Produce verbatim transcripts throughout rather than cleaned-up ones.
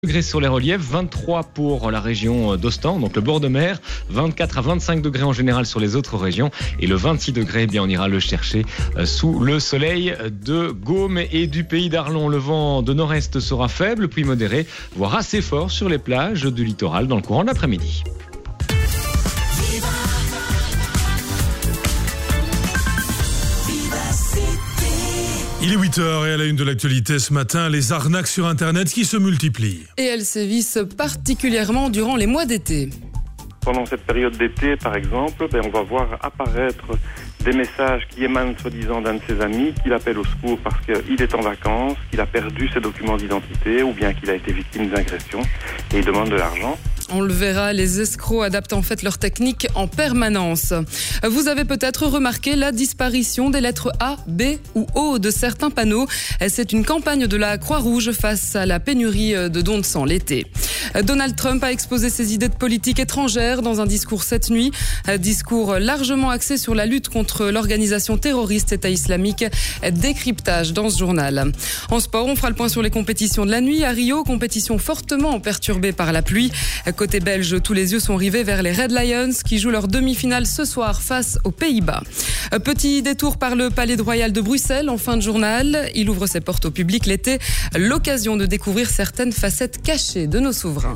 degrés sur les reliefs, vingt-trois pour la région d'Ostend, donc le bord de mer, vingt-quatre à vingt-cinq degrés en général sur les autres régions et le vingt-six degrés, eh bien on ira le chercher sous le soleil de Gaume et du pays d'Arlon. Le vent de nord-est sera faible puis modéré, voire assez fort sur les plages du littoral dans le courant de l'après-midi. Il est huit heures et à la une de l'actualité ce matin, les arnaques sur Internet qui se multiplient. Et elles sévissent particulièrement durant les mois d'été. Pendant cette période d'été, par exemple, ben, on va voir apparaître des messages qui émanent soi-disant d'un de ses amis, qui l'appelle au secours parce qu'il est en vacances, qu'il a perdu ses documents d'identité ou bien qu'il a été victime d'agression et il demande de l'argent. On le verra, les escrocs adaptent en fait leur technique en permanence. Vous avez peut-être remarqué la disparition des lettres A, B ou O de certains panneaux. C'est une campagne de la Croix-Rouge face à la pénurie de dons de sang l'été. Donald Trump a exposé ses idées de politique étrangère dans un discours cette nuit. Un discours largement axé sur la lutte contre l'organisation terroriste État islamique. Décryptage dans ce journal. En sport, on fera le point sur les compétitions de la nuit. À Rio, compétition fortement perturbée par la pluie. Côté belge, tous les yeux sont rivés vers les Red Lions qui jouent leur demi-finale ce soir face aux Pays-Bas. Petit détour par le Palais Royal de Bruxelles en fin de journal. Il ouvre ses portes au public l'été. L'occasion de découvrir certaines facettes cachées de nos souverains.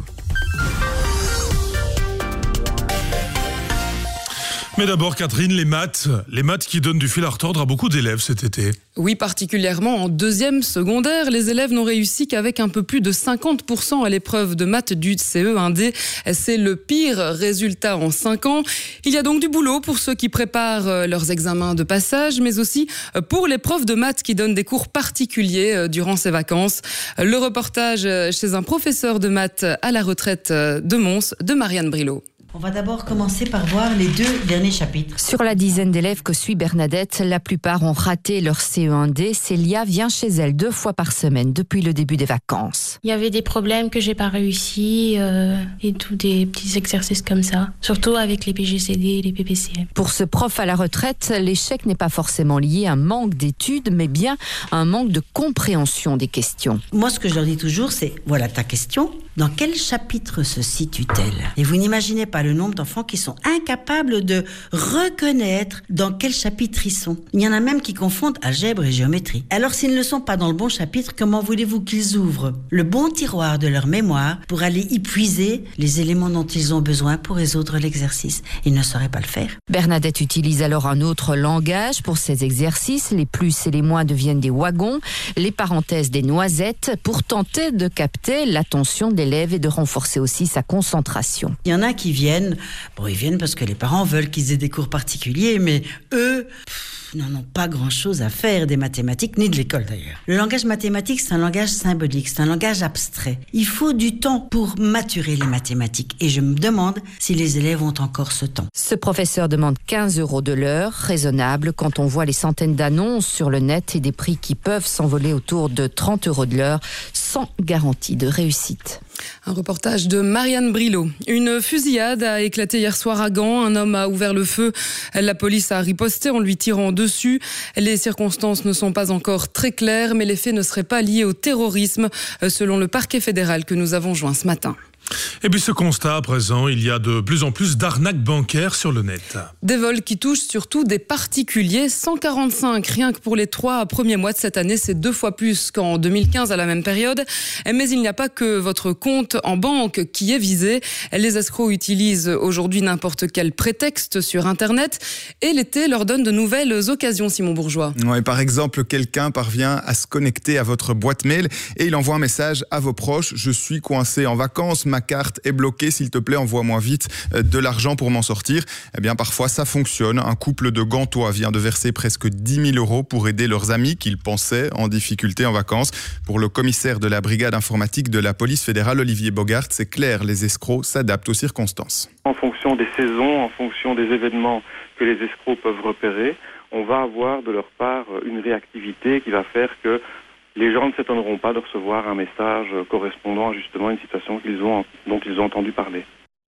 Mais d'abord, Catherine, les maths. Les maths qui donnent du fil à retordre à beaucoup d'élèves cet été. Oui, particulièrement en deuxième secondaire. Les élèves n'ont réussi qu'avec un peu plus de cinquante pour cent à l'épreuve de maths du C E un D. C'est le pire résultat en cinq ans. Il y a donc du boulot pour ceux qui préparent leurs examens de passage, mais aussi pour les profs de maths qui donnent des cours particuliers durant ces vacances. Le reportage chez un professeur de maths à la retraite de Mons, de Marianne Brilot. On va d'abord commencer par voir les deux derniers chapitres. Sur la dizaine d'élèves que suit Bernadette, la plupart ont raté leur C E un D. Célia vient chez elle deux fois par semaine depuis le début des vacances. Il y avait des problèmes que j'ai pas réussi euh, et tous des petits exercices comme ça. Surtout avec les P G C D et les P P C M. Pour ce prof à la retraite, l'échec n'est pas forcément lié à un manque d'études, mais bien à un manque de compréhension des questions. Moi, ce que je leur dis toujours, c'est voilà ta question. Dans quel chapitre se situe-t-elle ? Et vous n'imaginez pas le nombre d'enfants qui sont incapables de reconnaître dans quel chapitre ils sont. Il y en a même qui confondent algèbre et géométrie. Alors s'ils ne sont pas dans le bon chapitre, comment voulez-vous qu'ils ouvrent le bon tiroir de leur mémoire pour aller y puiser les éléments dont ils ont besoin pour résoudre l'exercice ? Ils ne sauraient pas le faire. Bernadette utilise alors un autre langage pour ces exercices. Les plus et les moins deviennent des wagons, les parenthèses des noisettes, pour tenter de capter l'attention des élève et de renforcer aussi sa concentration. Il y en a qui viennent, bon ils viennent parce que les parents veulent qu'ils aient des cours particuliers, mais eux pff, n'en ont pas grand-chose à faire des mathématiques, ni de l'école d'ailleurs. Le langage mathématique, c'est un langage symbolique, c'est un langage abstrait. Il faut du temps pour maturer les mathématiques et je me demande si les élèves ont encore ce temps. Ce professeur demande quinze euros de l'heure, raisonnable quand on voit les centaines d'annonces sur le net et des prix qui peuvent s'envoler autour de trente euros de l'heure sans garantie de réussite. Un reportage de Marianne Brilot. Une fusillade a éclaté hier soir à Gand. Un homme a ouvert le feu. La police a riposté en lui tirant dessus. Les circonstances ne sont pas encore très claires, mais les faits ne seraient pas liés au terrorisme, selon le parquet fédéral que nous avons joint ce matin. Et puis ce constat à présent, il y a de plus en plus d'arnaques bancaires sur le net. Des vols qui touchent surtout des particuliers, cent quarante-cinq rien que pour les trois premiers mois de cette année, c'est deux fois plus qu'en deux mille quinze à la même période. Mais il n'y a pas que votre compte en banque qui est visé. Les escrocs utilisent aujourd'hui n'importe quel prétexte sur Internet et l'été leur donne de nouvelles occasions, Simon Bourgeois. Ouais, par exemple, quelqu'un parvient à se connecter à votre boîte mail et il envoie un message à vos proches. Je suis coincé en vacances, ma carte est bloquée, s'il te plaît, envoie-moi vite de l'argent pour m'en sortir. Eh bien, parfois, ça fonctionne. Un couple de Gantois vient de verser presque dix mille euros pour aider leurs amis qu'ils pensaient en difficulté en vacances. Pour le commissaire de la brigade informatique de la police fédérale, Olivier Bogart, c'est clair, les escrocs s'adaptent aux circonstances. En fonction des saisons, en fonction des événements que les escrocs peuvent repérer, on va avoir de leur part une réactivité qui va faire que les gens ne s'étonneront pas de recevoir un message correspondant à justement une situation qu'ils ont, dont ils ont entendu parler.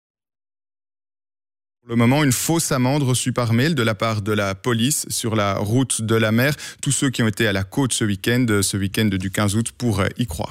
Pour le moment, une fausse amende reçue par mail de la part de la police sur la route de la mer. Tous ceux qui ont été à la côte ce week-end, ce week-end du quinze août, pourraient y croire.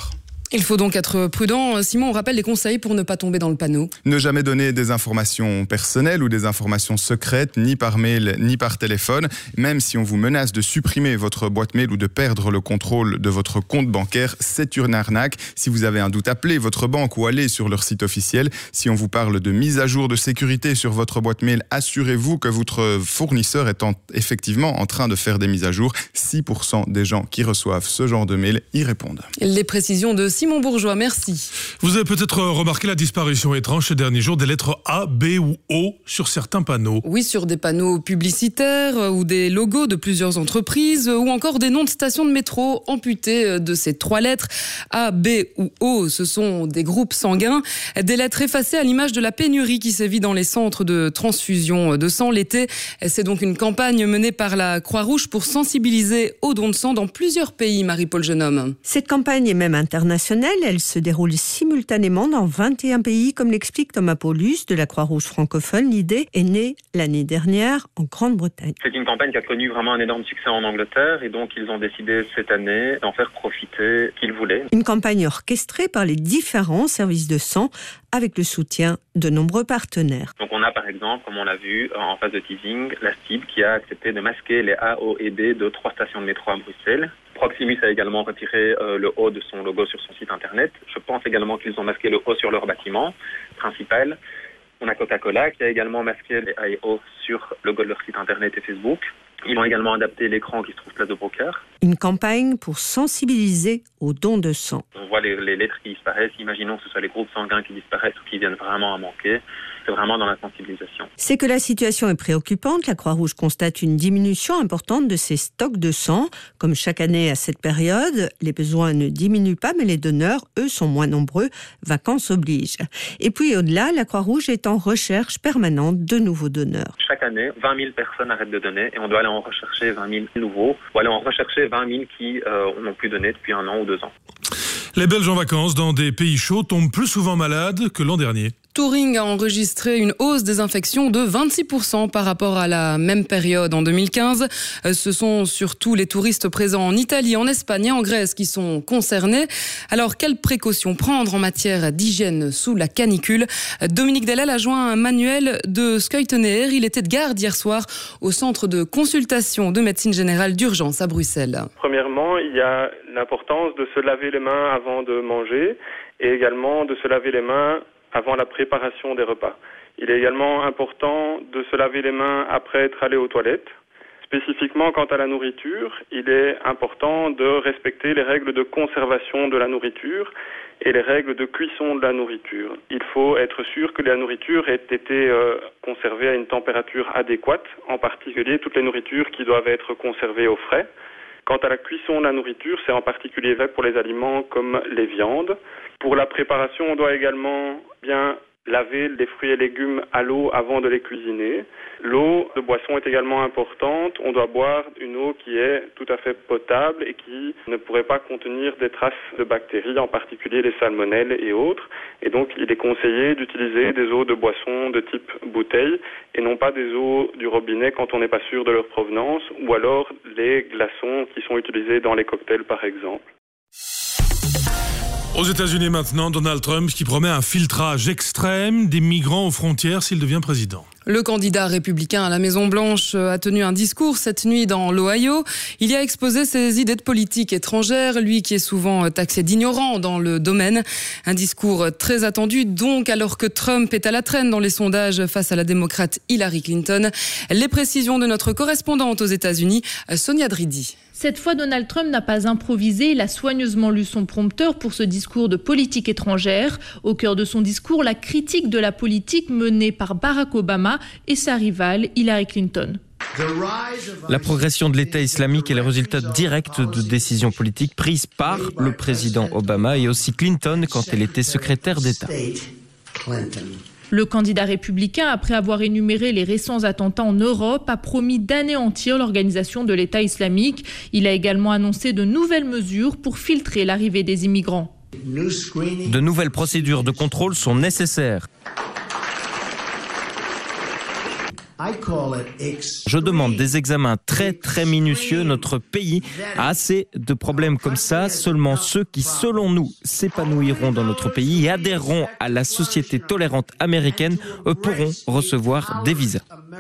Il faut donc être prudent. Simon, on rappelle les conseils pour ne pas tomber dans le panneau. Ne jamais donner des informations personnelles ou des informations secrètes, ni par mail, ni par téléphone. Même si on vous menace de supprimer votre boîte mail ou de perdre le contrôle de votre compte bancaire, c'est une arnaque. Si vous avez un doute, appelez votre banque ou allez sur leur site officiel. Si on vous parle de mise à jour de sécurité sur votre boîte mail, assurez-vous que votre fournisseur est en, effectivement en train de faire des mises à jour. six pour cent des gens qui reçoivent ce genre de mail y répondent. Les précisions de Simon Bourgeois, merci. Vous avez peut-être remarqué la disparition étrange ces derniers jours des lettres A, B ou O sur certains panneaux. Oui, sur des panneaux publicitaires ou des logos de plusieurs entreprises ou encore des noms de stations de métro amputés de ces trois lettres. A, B ou O, ce sont des groupes sanguins. Des lettres effacées à l'image de la pénurie qui sévit dans les centres de transfusion de sang l'été. C'est donc une campagne menée par la Croix-Rouge pour sensibiliser au don de sang dans plusieurs pays, Marie-Paul Genome. Cette campagne est même internationale. Elle se déroule simultanément dans vingt et un pays, comme l'explique Thomas Paulus de la Croix-Rouge francophone. L'idée est née l'année dernière en Grande-Bretagne. C'est une campagne qui a connu vraiment un énorme succès en Angleterre et donc ils ont décidé cette année d'en faire profiter qu'ils voulaient. Une campagne orchestrée par les différents services de sang avec le soutien de nombreux partenaires. Donc on a par exemple, comme on l'a vu en phase de teasing, la C I B qui a accepté de masquer les A, O et B de trois stations de métro à Bruxelles. Proximus a également retiré euh, le O de son logo sur son site internet. Je pense également qu'ils ont masqué le O sur leur bâtiment principal. On a Coca-Cola qui a également masqué les A et O sur le logo de leur site internet et Facebook. Ils ont également adapté l'écran qui se trouve place de Broker. Une campagne pour sensibiliser aux dons de sang. On voit les, les lettres qui disparaissent. Imaginons que ce soit les groupes sanguins qui disparaissent ou qui viennent vraiment à manquer. C'est vraiment dans la sensibilisation. C'est que la situation est préoccupante. La Croix-Rouge constate une diminution importante de ses stocks de sang. Comme chaque année à cette période, les besoins ne diminuent pas, mais les donneurs, eux, sont moins nombreux. Vacances obligent. Et puis au-delà, la Croix-Rouge est en recherche permanente de nouveaux donneurs. Chaque année, vingt mille personnes arrêtent de donner et on doit aller en rechercher vingt mille nouveaux. Ou aller en rechercher vingt mille qui euh, n'ont plus donné depuis un an ou deux ans. Les Belges en vacances dans des pays chauds tombent plus souvent malades que l'an dernier. Touring a enregistré une hausse des infections de vingt-six pour cent par rapport à la même période en deux mille quinze. Ce sont surtout les touristes présents en Italie, en Espagne et en Grèce qui sont concernés. Alors, quelles précautions prendre en matière d'hygiène sous la canicule ? Dominique Delel a joint un manuel de Skuytenaer. Il était de garde hier soir au centre de consultation de médecine générale d'urgence à Bruxelles. Premièrement, il y a l'importance de se laver les mains avant de manger et également de se laver les mains avant la préparation des repas. Il est également important de se laver les mains après être allé aux toilettes. Spécifiquement quant à la nourriture, il est important de respecter les règles de conservation de la nourriture et les règles de cuisson de la nourriture. Il faut être sûr que la nourriture ait été euh, conservée à une température adéquate, en particulier toutes les nourritures qui doivent être conservées au frais. Quant à la cuisson de la nourriture, c'est en particulier vrai pour les aliments comme les viandes. Pour la préparation, on doit également bien laver les fruits et légumes à l'eau avant de les cuisiner. L'eau de boisson est également importante. On doit boire une eau qui est tout à fait potable et qui ne pourrait pas contenir des traces de bactéries, en particulier les salmonelles et autres. Et donc, il est conseillé d'utiliser des eaux de boisson de type bouteille et non pas des eaux du robinet quand on n'est pas sûr de leur provenance, ou alors les glaçons qui sont utilisés dans les cocktails, par exemple. Aux États-Unis maintenant, Donald Trump qui promet un filtrage extrême des migrants aux frontières s'il devient président. Le candidat républicain à la Maison-Blanche a tenu un discours cette nuit dans l'Ohio. Il y a exposé ses idées de politique étrangère, lui qui est souvent taxé d'ignorant dans le domaine. Un discours très attendu donc, alors que Trump est à la traîne dans les sondages face à la démocrate Hillary Clinton. Les précisions de notre correspondante aux États-Unis, Sonia Dridi. Cette fois, Donald Trump n'a pas improvisé, il a soigneusement lu son prompteur pour ce discours de politique étrangère. Au cœur de son discours, la critique de la politique menée par Barack Obama et sa rivale Hillary Clinton. La progression de l'État islamique est le résultat direct de décisions politiques prises par le président Obama et aussi Clinton quand elle était secrétaire d'État. Le candidat républicain, après avoir énuméré les récents attentats en Europe, a promis d'anéantir l'organisation de l'État islamique. Il a également annoncé de nouvelles mesures pour filtrer l'arrivée des immigrants. De nouvelles procédures de contrôle sont nécessaires. Je demande des examens très très minutieux. Notre pays a assez de problèmes comme ça. Seulement ceux qui, selon nous, s'épanouiront dans notre pays et adhéreront à la société tolérante américaine pourront recevoir des visas.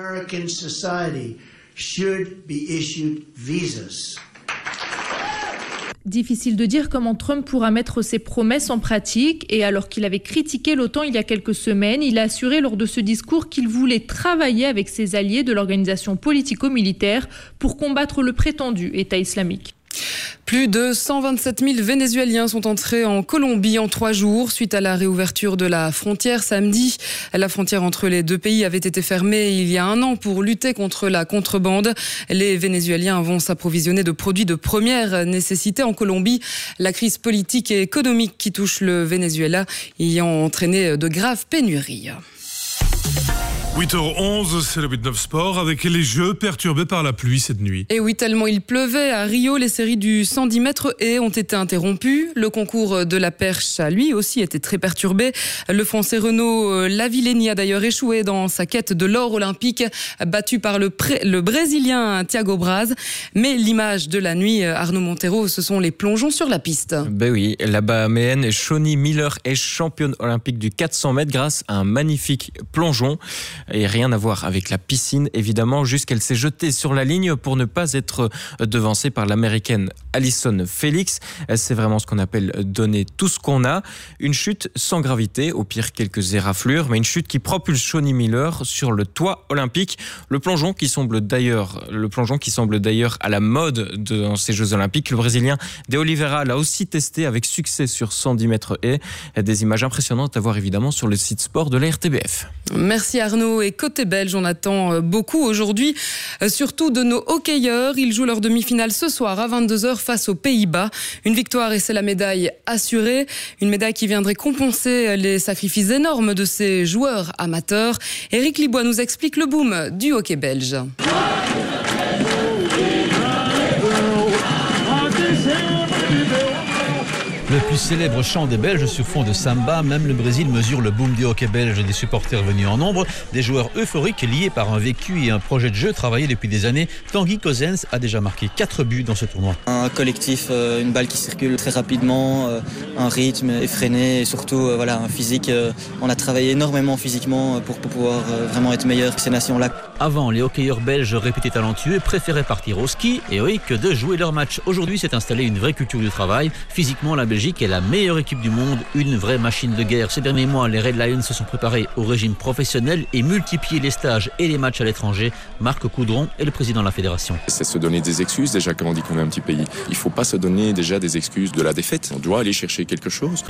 Difficile de dire comment Trump pourra mettre ses promesses en pratique. Et alors qu'il avait critiqué l'OTAN il y a quelques semaines, il a assuré lors de ce discours qu'il voulait travailler avec ses alliés de l'organisation politico-militaire pour combattre le prétendu État islamique. Plus de cent vingt-sept mille Vénézuéliens sont entrés en Colombie en trois jours suite à la réouverture de la frontière samedi. La frontière entre les deux pays avait été fermée il y a un an pour lutter contre la contrebande. Les Vénézuéliens vont s'approvisionner de produits de première nécessité en Colombie. La crise politique et économique qui touche le Venezuela ayant entraîné de graves pénuries. huit heures onze, c'est le huit neuf Sport avec les Jeux perturbés par la pluie cette nuit. Et oui, tellement il pleuvait à Rio, les séries du cent dix mètres haies ont été interrompues. Le concours de la perche a lui aussi été très perturbé. Le Français Renaud Lavillenie a d'ailleurs échoué dans sa quête de l'or olympique, battu par le, pré- le Brésilien Thiago Braz. Mais l'image de la nuit, Arnaud Montero, ce sont les plongeons sur la piste. Ben oui, la Bahaméenne Shawnee Miller est championne olympique du quatre cents mètres grâce à un magnifique plongeon. Et rien à voir avec la piscine, évidemment, jusqu'elle s'est jetée sur la ligne pour ne pas être devancée par l'américaine Allyson Felix. C'est vraiment ce qu'on appelle donner tout ce qu'on a. Une chute sans gravité, au pire quelques éraflures, mais une chute qui propulse Shawnee Miller sur le toit olympique. Le plongeon qui semble d'ailleurs, le plongeon qui semble d'ailleurs à la mode dans ces Jeux olympiques. Le Brésilien De Oliveira l'a aussi testé avec succès sur cent dix mètres haies. Des images impressionnantes à voir évidemment sur le site sport de la R T B F. Merci Arnaud. Et côté belge, on attend beaucoup aujourd'hui, surtout de nos hockeyeurs. Ils jouent leur demi-finale ce soir à vingt-deux heures face aux Pays-Bas. Une victoire et c'est la médaille assurée. Une médaille qui viendrait compenser les sacrifices énormes de ces joueurs amateurs. Éric Libois nous explique le boom du hockey belge. Le plus célèbre chant des Belges sur fond de samba, même le Brésil mesure le boom du hockey belge, des supporters venus en nombre, des joueurs euphoriques liés par un vécu et un projet de jeu travaillé depuis des années. Tanguy Cossens a déjà marqué quatre buts dans ce tournoi. Un collectif, une balle qui circule très rapidement, un rythme effréné et surtout voilà, un physique. On a travaillé énormément physiquement pour pouvoir vraiment être meilleur que ces nations-là. Avant, les hockeyeurs belges réputés talentueux préféraient partir au ski et oui, que de jouer leur match. Aujourd'hui, s'est installée une vraie culture du travail. Physiquement, la Belgique est la meilleure équipe du monde, une vraie machine de guerre. Ces derniers mois, les Red Lions se sont préparés au régime professionnel et multiplié les stages et les matchs à l'étranger. Marc Coudron est le président de la fédération. C'est se donner des excuses déjà quand on dit qu'on est un petit pays. Il ne faut pas se donner déjà des excuses de la défaite. On doit aller chercher quelque chose.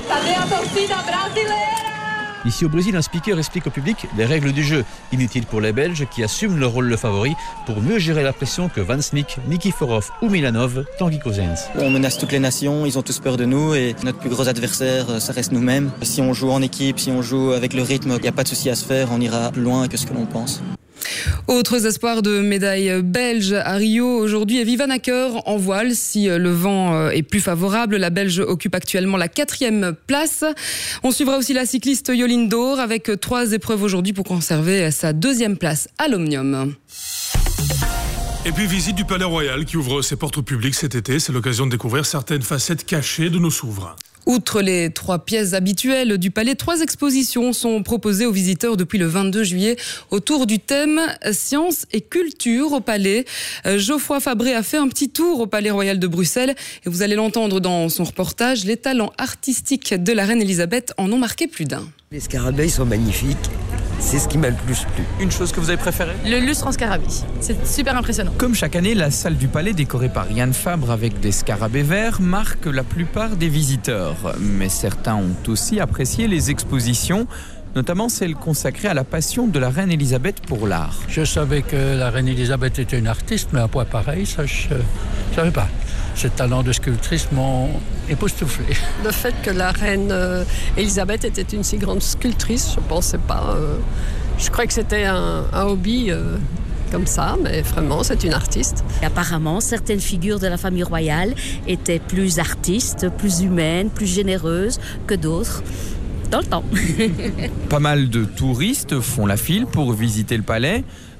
Ici au Brésil, un speaker explique au public les règles du jeu. Inutile pour les Belges qui assument leur rôle de favori pour mieux gérer la pression que Van Smiek, Nikiforov ou Milanov, Tanguy Cossens. On menace toutes les nations, ils ont tous peur de nous et notre plus gros adversaire, ça reste nous-mêmes. Si on joue en équipe, si on joue avec le rythme, il n'y a pas de souci à se faire, on ira plus loin que ce que l'on pense. Autres espoirs de médailles belges à Rio aujourd'hui, Viviane Acker en voile. Si le vent est plus favorable, la Belge occupe actuellement la quatrième place. On suivra aussi la cycliste Yoline Dor avec trois épreuves aujourd'hui pour conserver sa deuxième place à l'Omnium. Et puis visite du Palais Royal qui ouvre ses portes au public cet été. C'est l'occasion de découvrir certaines facettes cachées de nos souverains. Outre les trois pièces habituelles du palais, trois expositions sont proposées aux visiteurs depuis le vingt-deux juillet autour du thème science et culture au palais. Geoffroy Fabré a fait un petit tour au Palais Royal de Bruxelles et vous allez l'entendre dans son reportage. Les talents artistiques de la reine Elisabeth en ont marqué plus d'un. Les scarabées sont magnifiques. C'est ce qui m'a le plus plu. Une chose que vous avez préférée ? Le lustre en scarabée. C'est super impressionnant. Comme chaque année, la salle du palais, décorée par Yann Fabre avec des scarabées verts, marque la plupart des visiteurs. Mais certains ont aussi apprécié les expositions, notamment celle consacrée à la passion de la reine Elisabeth pour l'art. Je savais que la reine Elisabeth était une artiste, mais un point pareil, ça je ne savais pas. Ses talents de sculptrice m'ont époustouflé. Le fait que la reine euh, Elisabeth était une si grande sculptrice, je ne pensais pas. Euh, je croyais que c'était un, un hobby euh, comme ça, mais vraiment, c'est une artiste. Et apparemment, certaines figures de la famille royale étaient plus artistes, plus humaines, plus généreuses que d'autres. Dans le temps. Pas mal de touristes font la file pour visiter le palais.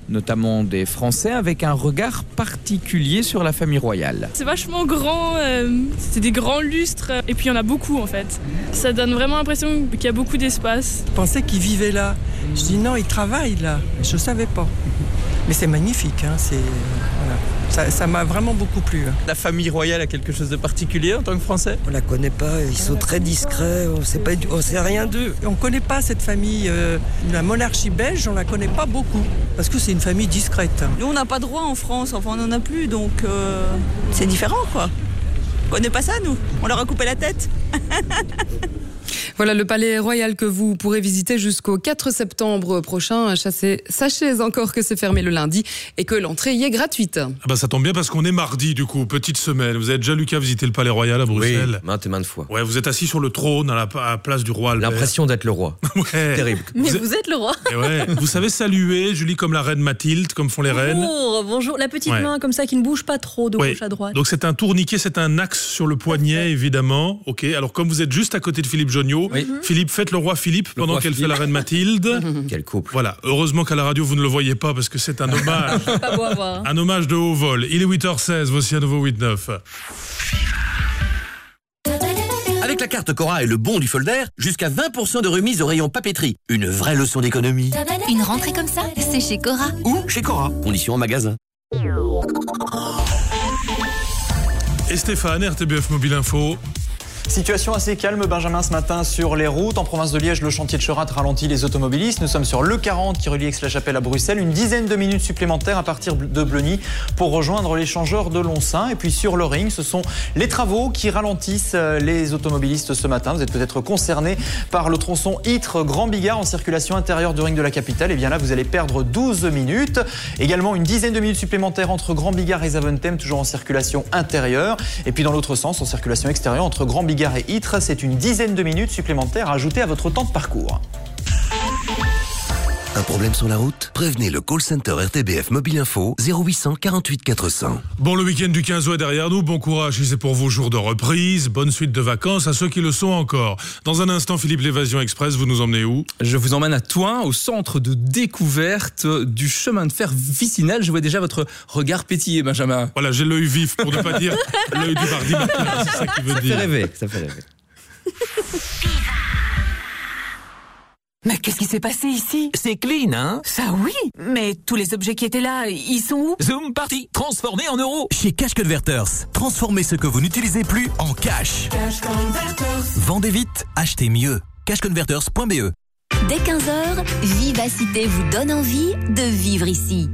notamment des Français, avec un regard particulier sur la famille royale. C'est vachement grand, euh, c'est des grands lustres, et puis il y en a beaucoup en fait. Ça donne vraiment l'impression qu'il y a beaucoup d'espace. Je pensais qu'ils vivaient là. Je dis non, ils travaillent là. Je ne savais pas. Mais c'est magnifique, hein, c'est... Voilà. Ça, ça m'a vraiment beaucoup plu. La famille royale a quelque chose de particulier en tant que Français ? On la connaît pas, ils sont très discrets, on sait pas, on sait rien d'eux. On connaît pas cette famille, euh, la monarchie belge, on la connaît pas beaucoup, parce que c'est une famille discrète. Nous on n'a pas de roi en France, enfin on en a plus, donc euh, c'est différent quoi. On connaît pas ça nous, on leur a coupé la tête. Voilà le palais royal que vous pourrez visiter jusqu'au quatre septembre prochain. Sachez, sachez encore que c'est fermé le lundi et que l'entrée y est gratuite. Ah bah ça tombe bien parce qu'on est mardi du coup, petite semaine. Vous avez déjà, Lucas, visité le palais royal à Bruxelles ? Oui, maintes et maintes fois. Ouais, vous êtes assis sur le trône à la, à la place du roi Albert. L'impression d'être le roi. Ouais. Terrible. Mais vous, vous êtes le roi. Et ouais. Vous savez saluer, Julie, comme la reine Mathilde, comme font les reines. Bonjour, bonjour. La petite ouais. main comme ça qui ne bouge pas trop de ouais. gauche à droite. Donc c'est un tourniquet, c'est un axe sur le poignet, évidemment. Ok. Alors comme vous êtes juste à côté de Philippe Jonniot, oui. Philippe, faites le roi Philippe le pendant roi qu'elle Philippe. Fait la reine Mathilde. Quel couple. Voilà. Heureusement qu'à la radio vous ne le voyez pas parce que c'est un hommage. Pas beau à voir. Un hommage de haut vol. Il est huit heures seize. Voici un nouveau huit neuf. Avec la carte Cora et le bon du Folder, jusqu'à vingt pour cent de remise au rayon papeterie. Une vraie leçon d'économie. Une rentrée comme ça, c'est chez Cora. Ou chez Cora. Conditions en magasin. Et Stéphane, R T B F Mobile Info. Situation assez calme, Benjamin, ce matin sur les routes. En province de Liège, le chantier de Cherat ralentit les automobilistes. Nous sommes sur l'E quarante qui relie Aix-la-Chapelle à Bruxelles. Une dizaine de minutes supplémentaires à partir de Bleuny pour rejoindre l'échangeur de Lonsin. Et puis sur le ring, ce sont les travaux qui ralentissent les automobilistes ce matin. Vous êtes peut-être concernés par le tronçon Ytre-Grand Bigard en circulation intérieure du ring de la capitale. Et bien là, vous allez perdre douze minutes. Également une dizaine de minutes supplémentaires entre Grand Bigard et Zaventem, toujours en circulation intérieure. Et puis dans l'autre sens, en circulation extérieure, entre Grand Bigard et Ytre, c'est une dizaine de minutes supplémentaires ajoutées à votre temps de parcours. Un problème sur la route ? Prévenez le call center R T B F Mobile Info zéro huit cent quarante-huit quatre cents. Bon, le week-end du quinze août est derrière nous. Bon courage si c'est pour vos jours de reprise. Bonne suite de vacances à ceux qui le sont encore. Dans un instant, Philippe, l'Évasion Express, vous nous emmenez où ? Je vous emmène à Thoin, au centre de découverte du chemin de fer vicinal. Je vois déjà votre regard pétiller, Benjamin. Voilà, j'ai l'œil vif, pour ne pas dire l'œil du mardi matin. C'est ça qui veut ça dire. Ça fait rêver, ça fait rêver. Mais qu'est-ce qui s'est passé ici ? C'est clean, hein ? Ça oui, mais tous les objets qui étaient là, ils sont où ? Zoom party, transformé en euros. Chez Cash Converters, transformez ce que vous n'utilisez plus en cash. Cash Converters. Vendez vite, achetez mieux. cash converters point b e. Dès quinze heures, Vivacité vous donne envie de vivre ici.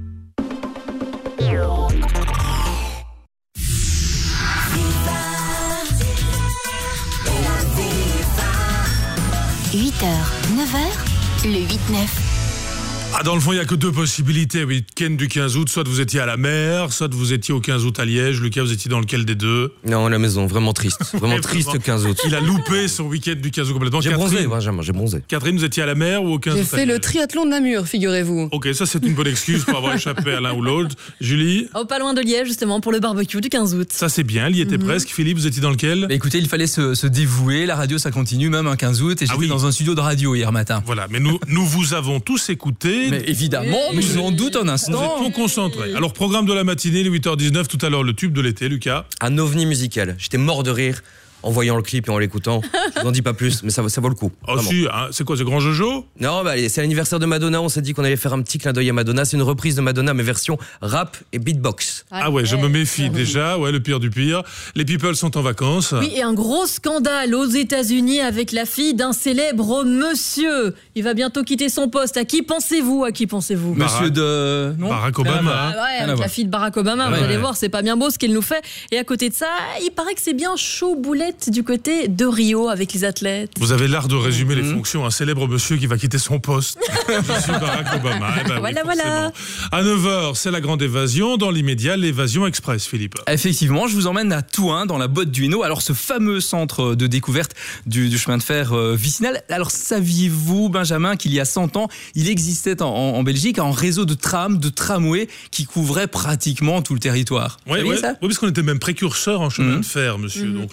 huit heures, neuf heures, le huit neuf. Ah, dans le fond, il n'y a que deux possibilités. Week-end du quinze août, soit vous étiez à la mer, soit vous étiez au quinze août à Liège. Lucas, vous étiez dans lequel des deux ? Non, à la maison, vraiment triste. Vraiment triste le quinze août. Il a loupé son week-end du quinze août complètement. J'ai Catherine, bronzé, Benjamin, j'ai bronzé. Catherine, vous étiez à la mer ou au quinze août ? J'ai fait le triathlon de Namur, figurez-vous. Ok, ça c'est une bonne excuse pour avoir échappé à l'un ou l'autre. Julie ? Oh, pas loin de Liège, justement, pour le barbecue du quinze août. Ça c'est bien, il y était mm-hmm. presque. Philippe, vous étiez dans lequel ? Bah, écoutez, il fallait se, se dévouer. La radio, ça continue même un quinze août. Et j'étais ah oui. dans un studio de radio hier matin. Voilà, mais nous, nous vous avons tous écoutés. Mais évidemment. Mais je en doute un instant. Vous êtes trop concentrés. Alors, programme de la matinée, les huit heures dix-neuf, tout à l'heure, le tube de l'été, Lucas. Un ovni musical. J'étais mort de rire en voyant le clip et en l'écoutant. Je n'en dis pas plus, mais ça, ça vaut le coup. Oh si, hein, c'est quoi, c'est Grand Jojo ? Non, bah, c'est l'anniversaire de Madonna, on s'est dit qu'on allait faire un petit clin d'œil à Madonna. C'est une reprise de Madonna, mais version rap et beatbox. Ah ouais, je me méfie déjà, ouais, le pire du pire. Les people sont en vacances. Oui, et un gros scandale aux États-Unis avec la fille d'un célèbre monsieur. Il va bientôt quitter son poste. À qui pensez-vous ? À qui pensez-vous ? Monsieur de... Non Barack Obama. Ah ouais, avec la fille de Barack Obama, ouais, vous allez ouais. voir, c'est pas bien beau ce qu'elle nous fait. Et à côté de ça, il paraît que c'est bien chaud boulette du côté de Rio avec les athlètes. Vous avez l'art de résumer mmh. les fonctions. Un célèbre monsieur qui va quitter son poste. Je suis Barack Obama. Eh ben voilà, oui, voilà. À neuf heures, c'est la grande évasion. Dans l'immédiat, l'évasion express, Philippe. Effectivement, je vous emmène à Thoin, dans la Botte du Hainaut. Alors, ce fameux centre de découverte du, du chemin de fer euh, vicinal. Alors, saviez-vous, Benjamin, qu'il y a cent ans, il existait en, en Belgique un réseau de trams, de tramways qui couvrait pratiquement tout le territoire. Oui, ouais, ça oui, parce qu'on était même précurseur en chemin mmh. de fer, monsieur. Mmh. Donc, le,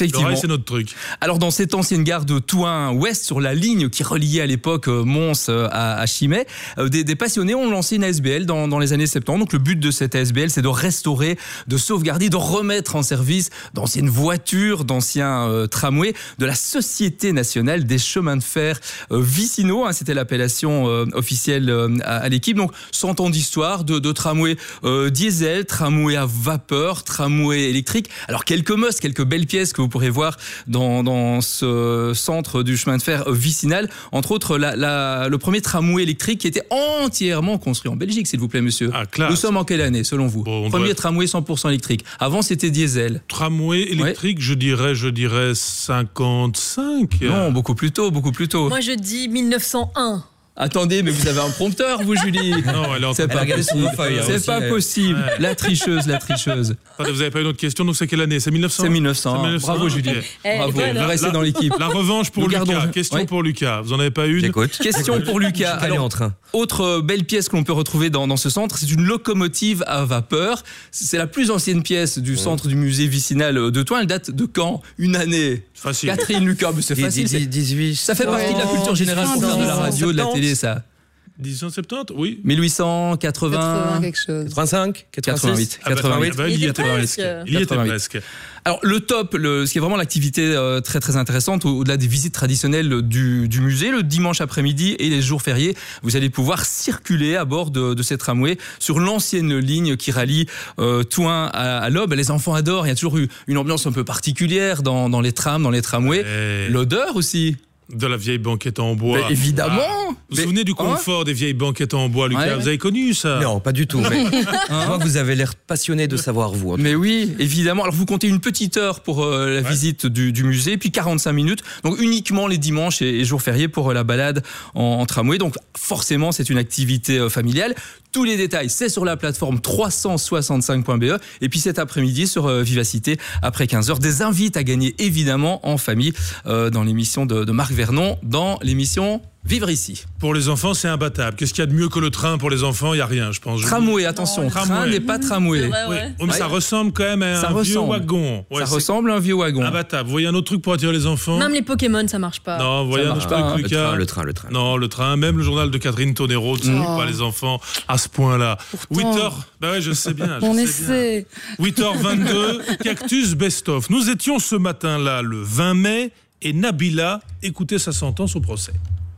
Effectivement. Le rail, c'est notre truc. Alors dans cette ancienne gare de Thouin-Ouest, sur la ligne qui reliait à l'époque Mons à, à Chimay, des, des passionnés ont lancé une A S B L dans, dans les années soixante-dix. Donc le but de cette A S B L, c'est de restaurer, de sauvegarder, de remettre en service d'anciennes voitures, d'anciens euh, tramways de la Société nationale des chemins de fer euh, Vicinaux. Hein, c'était l'appellation euh, officielle euh, à, à l'équipe. Donc cent ans d'histoire de, de tramway euh, diesel, tramway à vapeur, tramway électrique. Alors quelques must, quelques belles pièces que vous pourrez voir dans, dans ce centre du chemin de fer vicinal. Entre autres, la, la, le premier tramway électrique qui était entièrement construit en Belgique, s'il vous plaît, monsieur. Ah, classe. Nous sommes en quelle année, selon vous? Bon, Premier doit... tramway cent pour cent électrique. Avant, c'était diesel. Tramway électrique, ouais. je dirais, je dirais cinquante-cinq. Non, beaucoup plus tôt, beaucoup plus tôt. Moi, je dis mille neuf cent un. Attendez, mais vous avez un prompteur, vous, Julie? Non, elle est en c'est pas possible. Feuille, c'est aussi, pas elle. possible. Ouais. La tricheuse, la tricheuse. Attendez, vous n'avez pas une autre question? Donc c'est quelle année? C'est mille neuf cents? C'est mille neuf cents. C'est mille neuf cents. Bravo, Julie. Eh, Bravo. voilà. Vous restez dans l'équipe. La revanche pour Nous Lucas. gardons... Question oui. pour Lucas. Vous en avez pas une? J'écoute. Question pour Lucas. Alors, en train. Autre belle pièce que l'on peut retrouver dans, dans ce centre, c'est une locomotive à vapeur. C'est la plus ancienne pièce du centre du musée vicinal de Thouin. Elle date de quand? Une année. Facile. Catherine Lucas, mais c'est facile. dix-huit Ça fait partie de la culture générale pour faire de la radio, de la télé, ça. dix-huit cent soixante-dix, oui. mille huit cent quatre-vingts. quatre-vingts quelque chose. quatre-vingt-cinq, quatre-vingt-six, quatre-vingt-huit. Ah bah, quatre-vingt-huit. bah, il y était presque. Il y était quatre-vingt-huit. presque. Alors le top, le, ce qui est vraiment l'activité euh, très très intéressante, au- au-delà des visites traditionnelles du, du musée, le dimanche après-midi et les jours fériés, vous allez pouvoir circuler à bord de, de ces tramways sur l'ancienne ligne qui rallie euh, Thouin à, à l'Aube. Les enfants adorent, il y a toujours eu une ambiance un peu particulière dans, dans les trams, dans les tramways. Et L'odeur aussi. de la vieille banquette en bois. Mais évidemment. Ah. Vous vous Mais- souvenez du Hein confort des vieilles banquettes en bois, Lucas? Ouais. Vous avez connu ça? Non, pas du tout. Mais Hein je vois que vous avez l'air passionné de savoir, vous. Mais oui, évidemment. Alors vous comptez une petite heure pour euh, la Ouais. visite du, du musée, puis quarante-cinq minutes. Donc uniquement les dimanches et, et jours fériés pour euh, la balade en, en tramway. Donc forcément, c'est une activité euh, familiale. Tous les détails, c'est sur la plateforme trois cent soixante-cinq point b e. Et puis cet après-midi sur euh, Vivacité, après quinze heures, des invites à gagner évidemment en famille euh, dans l'émission de, de Marc Vernon, dans l'émission Vivre ici. Pour les enfants, c'est imbattable. Qu'est-ce qu'il y a de mieux que le train pour les enfants? Il n'y a rien, je pense. Je- Tramway, attention, Non, train tramway. n'est pas tramway. C'est vrai, Oui. ouais. Oh, mais Ouais. ça ressemble quand même à Ça un vieux ressemble. wagon. Ouais, Ça c'est ressemble à un vieux wagon. imbattable. Vous voyez un autre truc pour attirer les enfants? Même les Pokémon, ça marche pas. Non, vous voyez Ça un marche autre pas, truc, hein. Le Lucas? train, le train, le train. Non, le train, même le journal de Catherine Tonero ne s'occupe pas les enfants à ce point-là. huit heures, bah ouais, je sais bien. je On sais essaie. bien. huit heures vingt-deux, Cactus Best of. Nous étions ce matin-là, le vingt mai, et Nabila écoutait sa sentence au procès.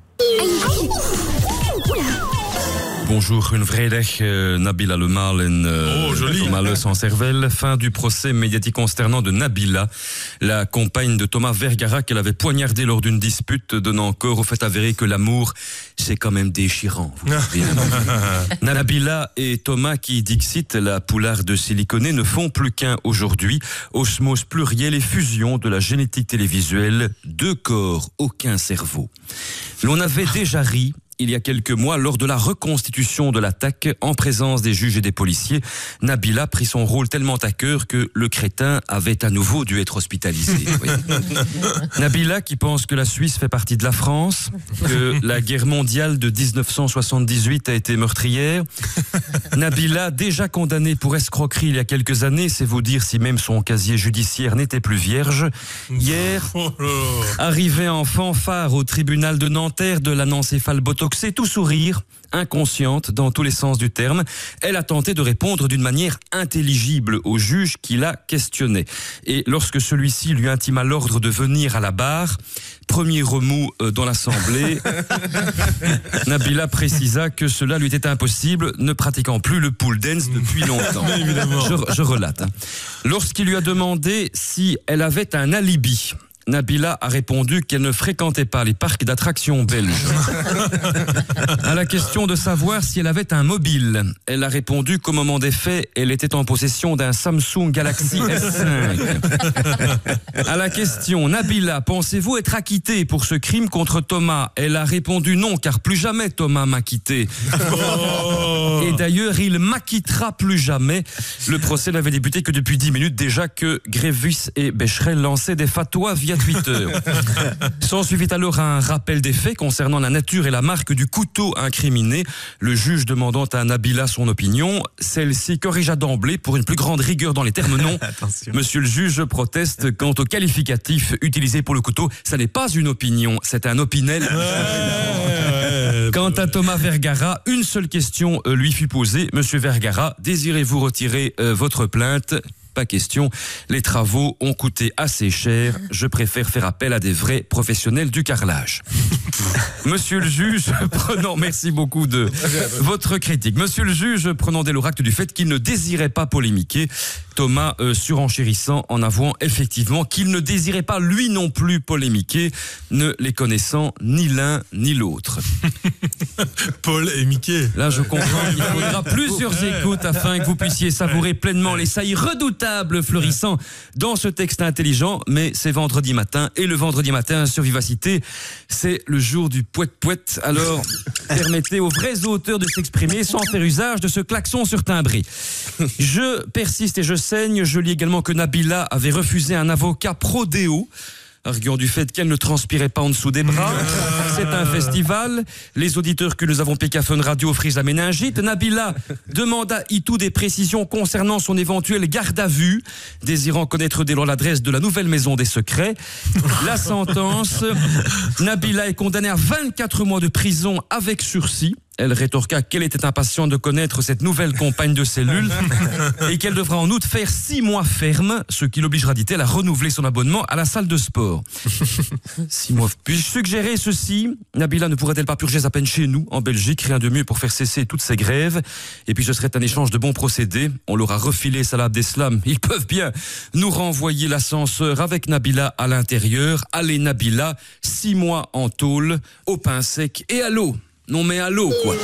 Bonjour, une vrijdag, euh, Nabila Le Mal en euh, Oh, joli. Thomas Le sans cervelle. Fin du procès médiatique consternant de Nabila, la compagne de Thomas Vergara qu'elle avait poignardé lors d'une dispute, donnant corps au fait avéré que l'amour, c'est quand même déchirant. Vous savez, Nabila et Thomas qui, dixit, la poularde de siliconée, ne font plus qu'un aujourd'hui. Osmose plurielle et fusion de la génétique télévisuelle, deux corps, aucun cerveau. L'on avait déjà ri il y a quelques mois lors de la reconstitution de l'attaque en présence des juges et des policiers. Nabila prit son rôle tellement à cœur que le crétin avait à nouveau dû être hospitalisé. Oui. Nabila qui pense que la Suisse fait partie de la France, que la guerre mondiale de dix-neuf cent soixante-dix-huit a été meurtrière. Nabila déjà condamnée pour escroquerie il y a quelques années, c'est vous dire si même son casier judiciaire n'était plus vierge. Hier, Oh là là. arrivée en fanfare au tribunal de Nanterre de l'anencéphale botoxée, tout sourire, inconsciente dans tous les sens du terme, elle a tenté de répondre d'une manière intelligible au juge qui la questionnait. Et lorsque celui-ci lui intima l'ordre de venir à la barre, premier remous euh, dans l'assemblée, Nabila précisa que cela lui était impossible, ne pratiquant plus le pool dance depuis longtemps. Évidemment. Je, je relate. Lorsqu'il lui a demandé si elle avait un alibi, Nabila a répondu qu'elle ne fréquentait pas les parcs d'attractions belges. À la question de savoir si elle avait un mobile, elle a répondu qu'au moment des faits, elle était en possession d'un Samsung Galaxy S cinq. À la question, Nabila, pensez-vous être acquittée pour ce crime contre Thomas? Elle a répondu non, car plus jamais Thomas m'a quitté. Oh. Oh. Et d'ailleurs, il m'acquittera plus jamais. Le procès n'avait débuté que depuis dix minutes déjà que Grévis et Becherel lançaient des fatwas via Twitter. S'en suivit alors un rappel des faits concernant la nature et la marque du couteau incriminé. Le juge demandant à Nabila son opinion, celle-ci corrigea d'emblée pour une plus grande rigueur dans les termes non. Monsieur le juge proteste quant au qualificatif utilisé pour le couteau. Ça n'est pas une opinion, c'est un opinel. Quant à Thomas Vergara, une seule question euh, lui fut posée. Monsieur Vergara, désirez-vous retirer euh, votre plainte ? Pas question. Les travaux ont coûté assez cher. Je préfère faire appel à des vrais professionnels du carrelage. Monsieur le juge, prenant, merci beaucoup de votre critique. Monsieur le juge, prenant dès lors acte du fait qu'il ne désirait pas polémiquer, Thomas euh, surenchérissant en avouant effectivement qu'il ne désirait pas lui non plus polémiquer, ne les connaissant ni l'un ni l'autre. Paul et Mickey. Là, je comprends qu'il faudra plusieurs écoutes afin que vous puissiez savourer pleinement les saillies redoutables fleurissant dans ce texte intelligent. Mais c'est vendredi matin et le vendredi matin sur Vivacité, c'est le jour du poète-poète. Alors, permettez aux vrais auteurs de s'exprimer sans faire usage de ce klaxon surtimbré. Je persiste et je saigne. Je lis également que Nabila avait refusé un avocat pro-déo, arguant du fait qu'elle ne transpirait pas en dessous des bras. C'est un festival. Les auditeurs que nous avons piqué à Fun Radio frisent la méningite. Nabila demanda Itou des précisions concernant son éventuelle garde à vue, désirant connaître dès lors l'adresse de la nouvelle maison des secrets. La sentence, Nabila est condamnée à vingt-quatre mois de prison avec sursis. Elle rétorqua qu'elle était impatiente de connaître cette nouvelle compagne de cellule et qu'elle devra en outre faire six mois ferme, ce qui l'obligera, dit-elle, à renouveler son abonnement à la salle de sport. Six mois. Puis-je suggérer ceci ? Nabila ne pourrait-elle pas purger sa peine chez nous, en Belgique ? Rien de mieux pour faire cesser toutes ces grèves. Et puis ce serait un échange de bons procédés. On leur a refilé Salah Abdeslam. Ils peuvent bien nous renvoyer l'ascenseur avec Nabila à l'intérieur. Allez Nabila, six mois en tôle, au pain sec et à l'eau. Non mais à l'eau, quoi.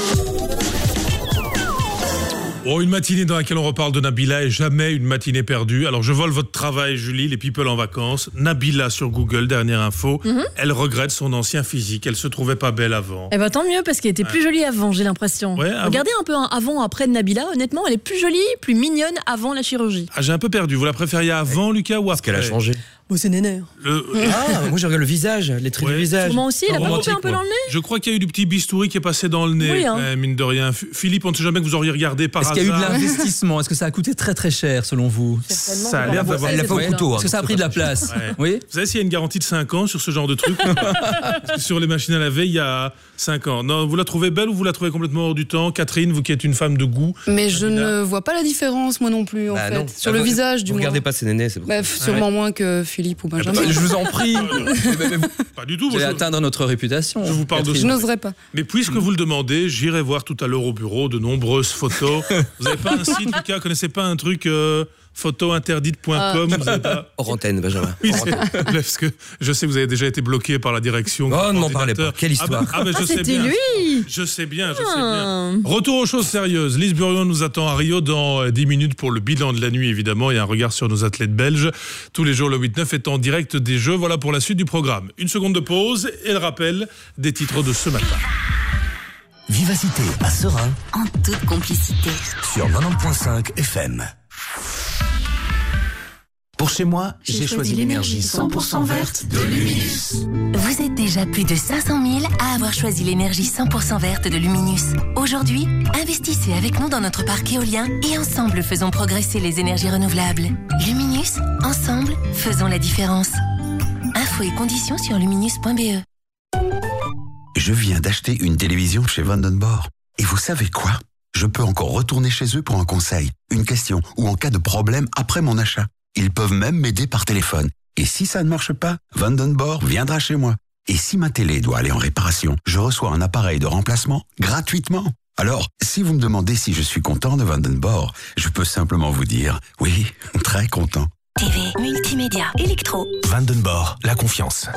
Oh, une matinée dans laquelle on reparle de Nabila et jamais une matinée perdue. Alors je vole votre travail, Julie, les people en vacances. Nabila sur Google, dernière info. Mm-hmm. Elle regrette son ancien physique. Elle se trouvait pas belle avant. Eh ben tant mieux, parce qu'elle était ouais. plus jolie avant, j'ai l'impression. Ouais, avant... Regardez un peu un avant, après de Nabila. Honnêtement, elle est plus jolie, plus mignonne avant la chirurgie. Ah, j'ai un peu perdu. Vous la préfériez avant, Lucas, ou après ? Parce qu'elle a changé. Oh, c'est néné. Le... Ah, moi je regarde le visage, les traits ouais. du visage. Moi aussi, il a pas coupé un peu dans le nez. Je crois qu'il y a eu du petit bistouri qui est passé dans le nez, oui, hein. euh, mine de rien. F- Philippe, on ne sait jamais que vous auriez regardé par Est-ce hasard. Est-ce qu'il y a eu de l'investissement ? Est-ce que ça a coûté très très cher selon vous ? Ça a l'air d'avoir... Elle l'a fait au couteau. Est-ce que ça a pris de la place ? Ouais. Oui. Vous savez s'il y a une garantie de cinq ans sur ce genre de truc ? Parce que sur les machines à laver, il y a cinq ans. Non, vous la trouvez belle ou vous la trouvez complètement hors du temps ? Catherine, vous qui êtes une femme de goût. Mais je ne vois pas la différence, moi non plus, en bah fait. Non. Sur ah, le vous, visage, du moins. Vous regardez pas ses nénés, c'est bon. Bah, sûrement ouais. moins que Philippe ou Benjamin. Je vous en prie. Pas du tout. Vous allez atteindre notre réputation. Je vous parle de Je n'oserais pas. Mais puisque vous le demandez, j'irai voir tout à l'heure au bureau de nombreuses photos. Vous n'avez pas un site, Lucas ? Connaissez pas un truc euh, photo interdite point com ah. pas... Hors antenne, Benjamin. Oui, Hors antenne. Parce que je sais que vous avez déjà été bloqué par la direction. Oh, ne m'en parlez pas. Quelle histoire. Ah, bah, ah, bah, je ah, sais c'était bien. lui. Je sais bien, je sais bien. Retour aux choses sérieuses. Lise Burion nous attend à Rio dans dix minutes pour le bilan de la nuit, évidemment, et un regard sur nos athlètes belges. Tous les jours, le huit neuf est en direct des Jeux. Voilà pour la suite du programme. Une seconde de pause et le rappel des titres de ce matin. Vivacité à Serein. En toute complicité. Sur quatre-vingt-dix point cinq F M. Pour chez moi, j'ai, j'ai choisi, choisi l'énergie cent pour cent verte de Luminus. Vous êtes déjà plus de cinq cent mille à avoir choisi l'énergie cent pour cent verte de Luminus. Aujourd'hui, investissez avec nous dans notre parc éolien et ensemble faisons progresser les énergies renouvelables. Luminus, ensemble, faisons la différence. Infos et conditions sur luminus point b e. Je viens d'acheter une télévision chez Vandenborg. Et vous savez quoi ? Je peux encore retourner chez eux pour un conseil, une question ou en cas de problème après mon achat. Ils peuvent même m'aider par téléphone. Et si ça ne marche pas, Vandenborg viendra chez moi. Et si ma télé doit aller en réparation, je reçois un appareil de remplacement gratuitement. Alors, si vous me demandez si je suis content de Vandenborg, je peux simplement vous dire oui, très content. T V, multimédia, électro. Vandenborg, la confiance.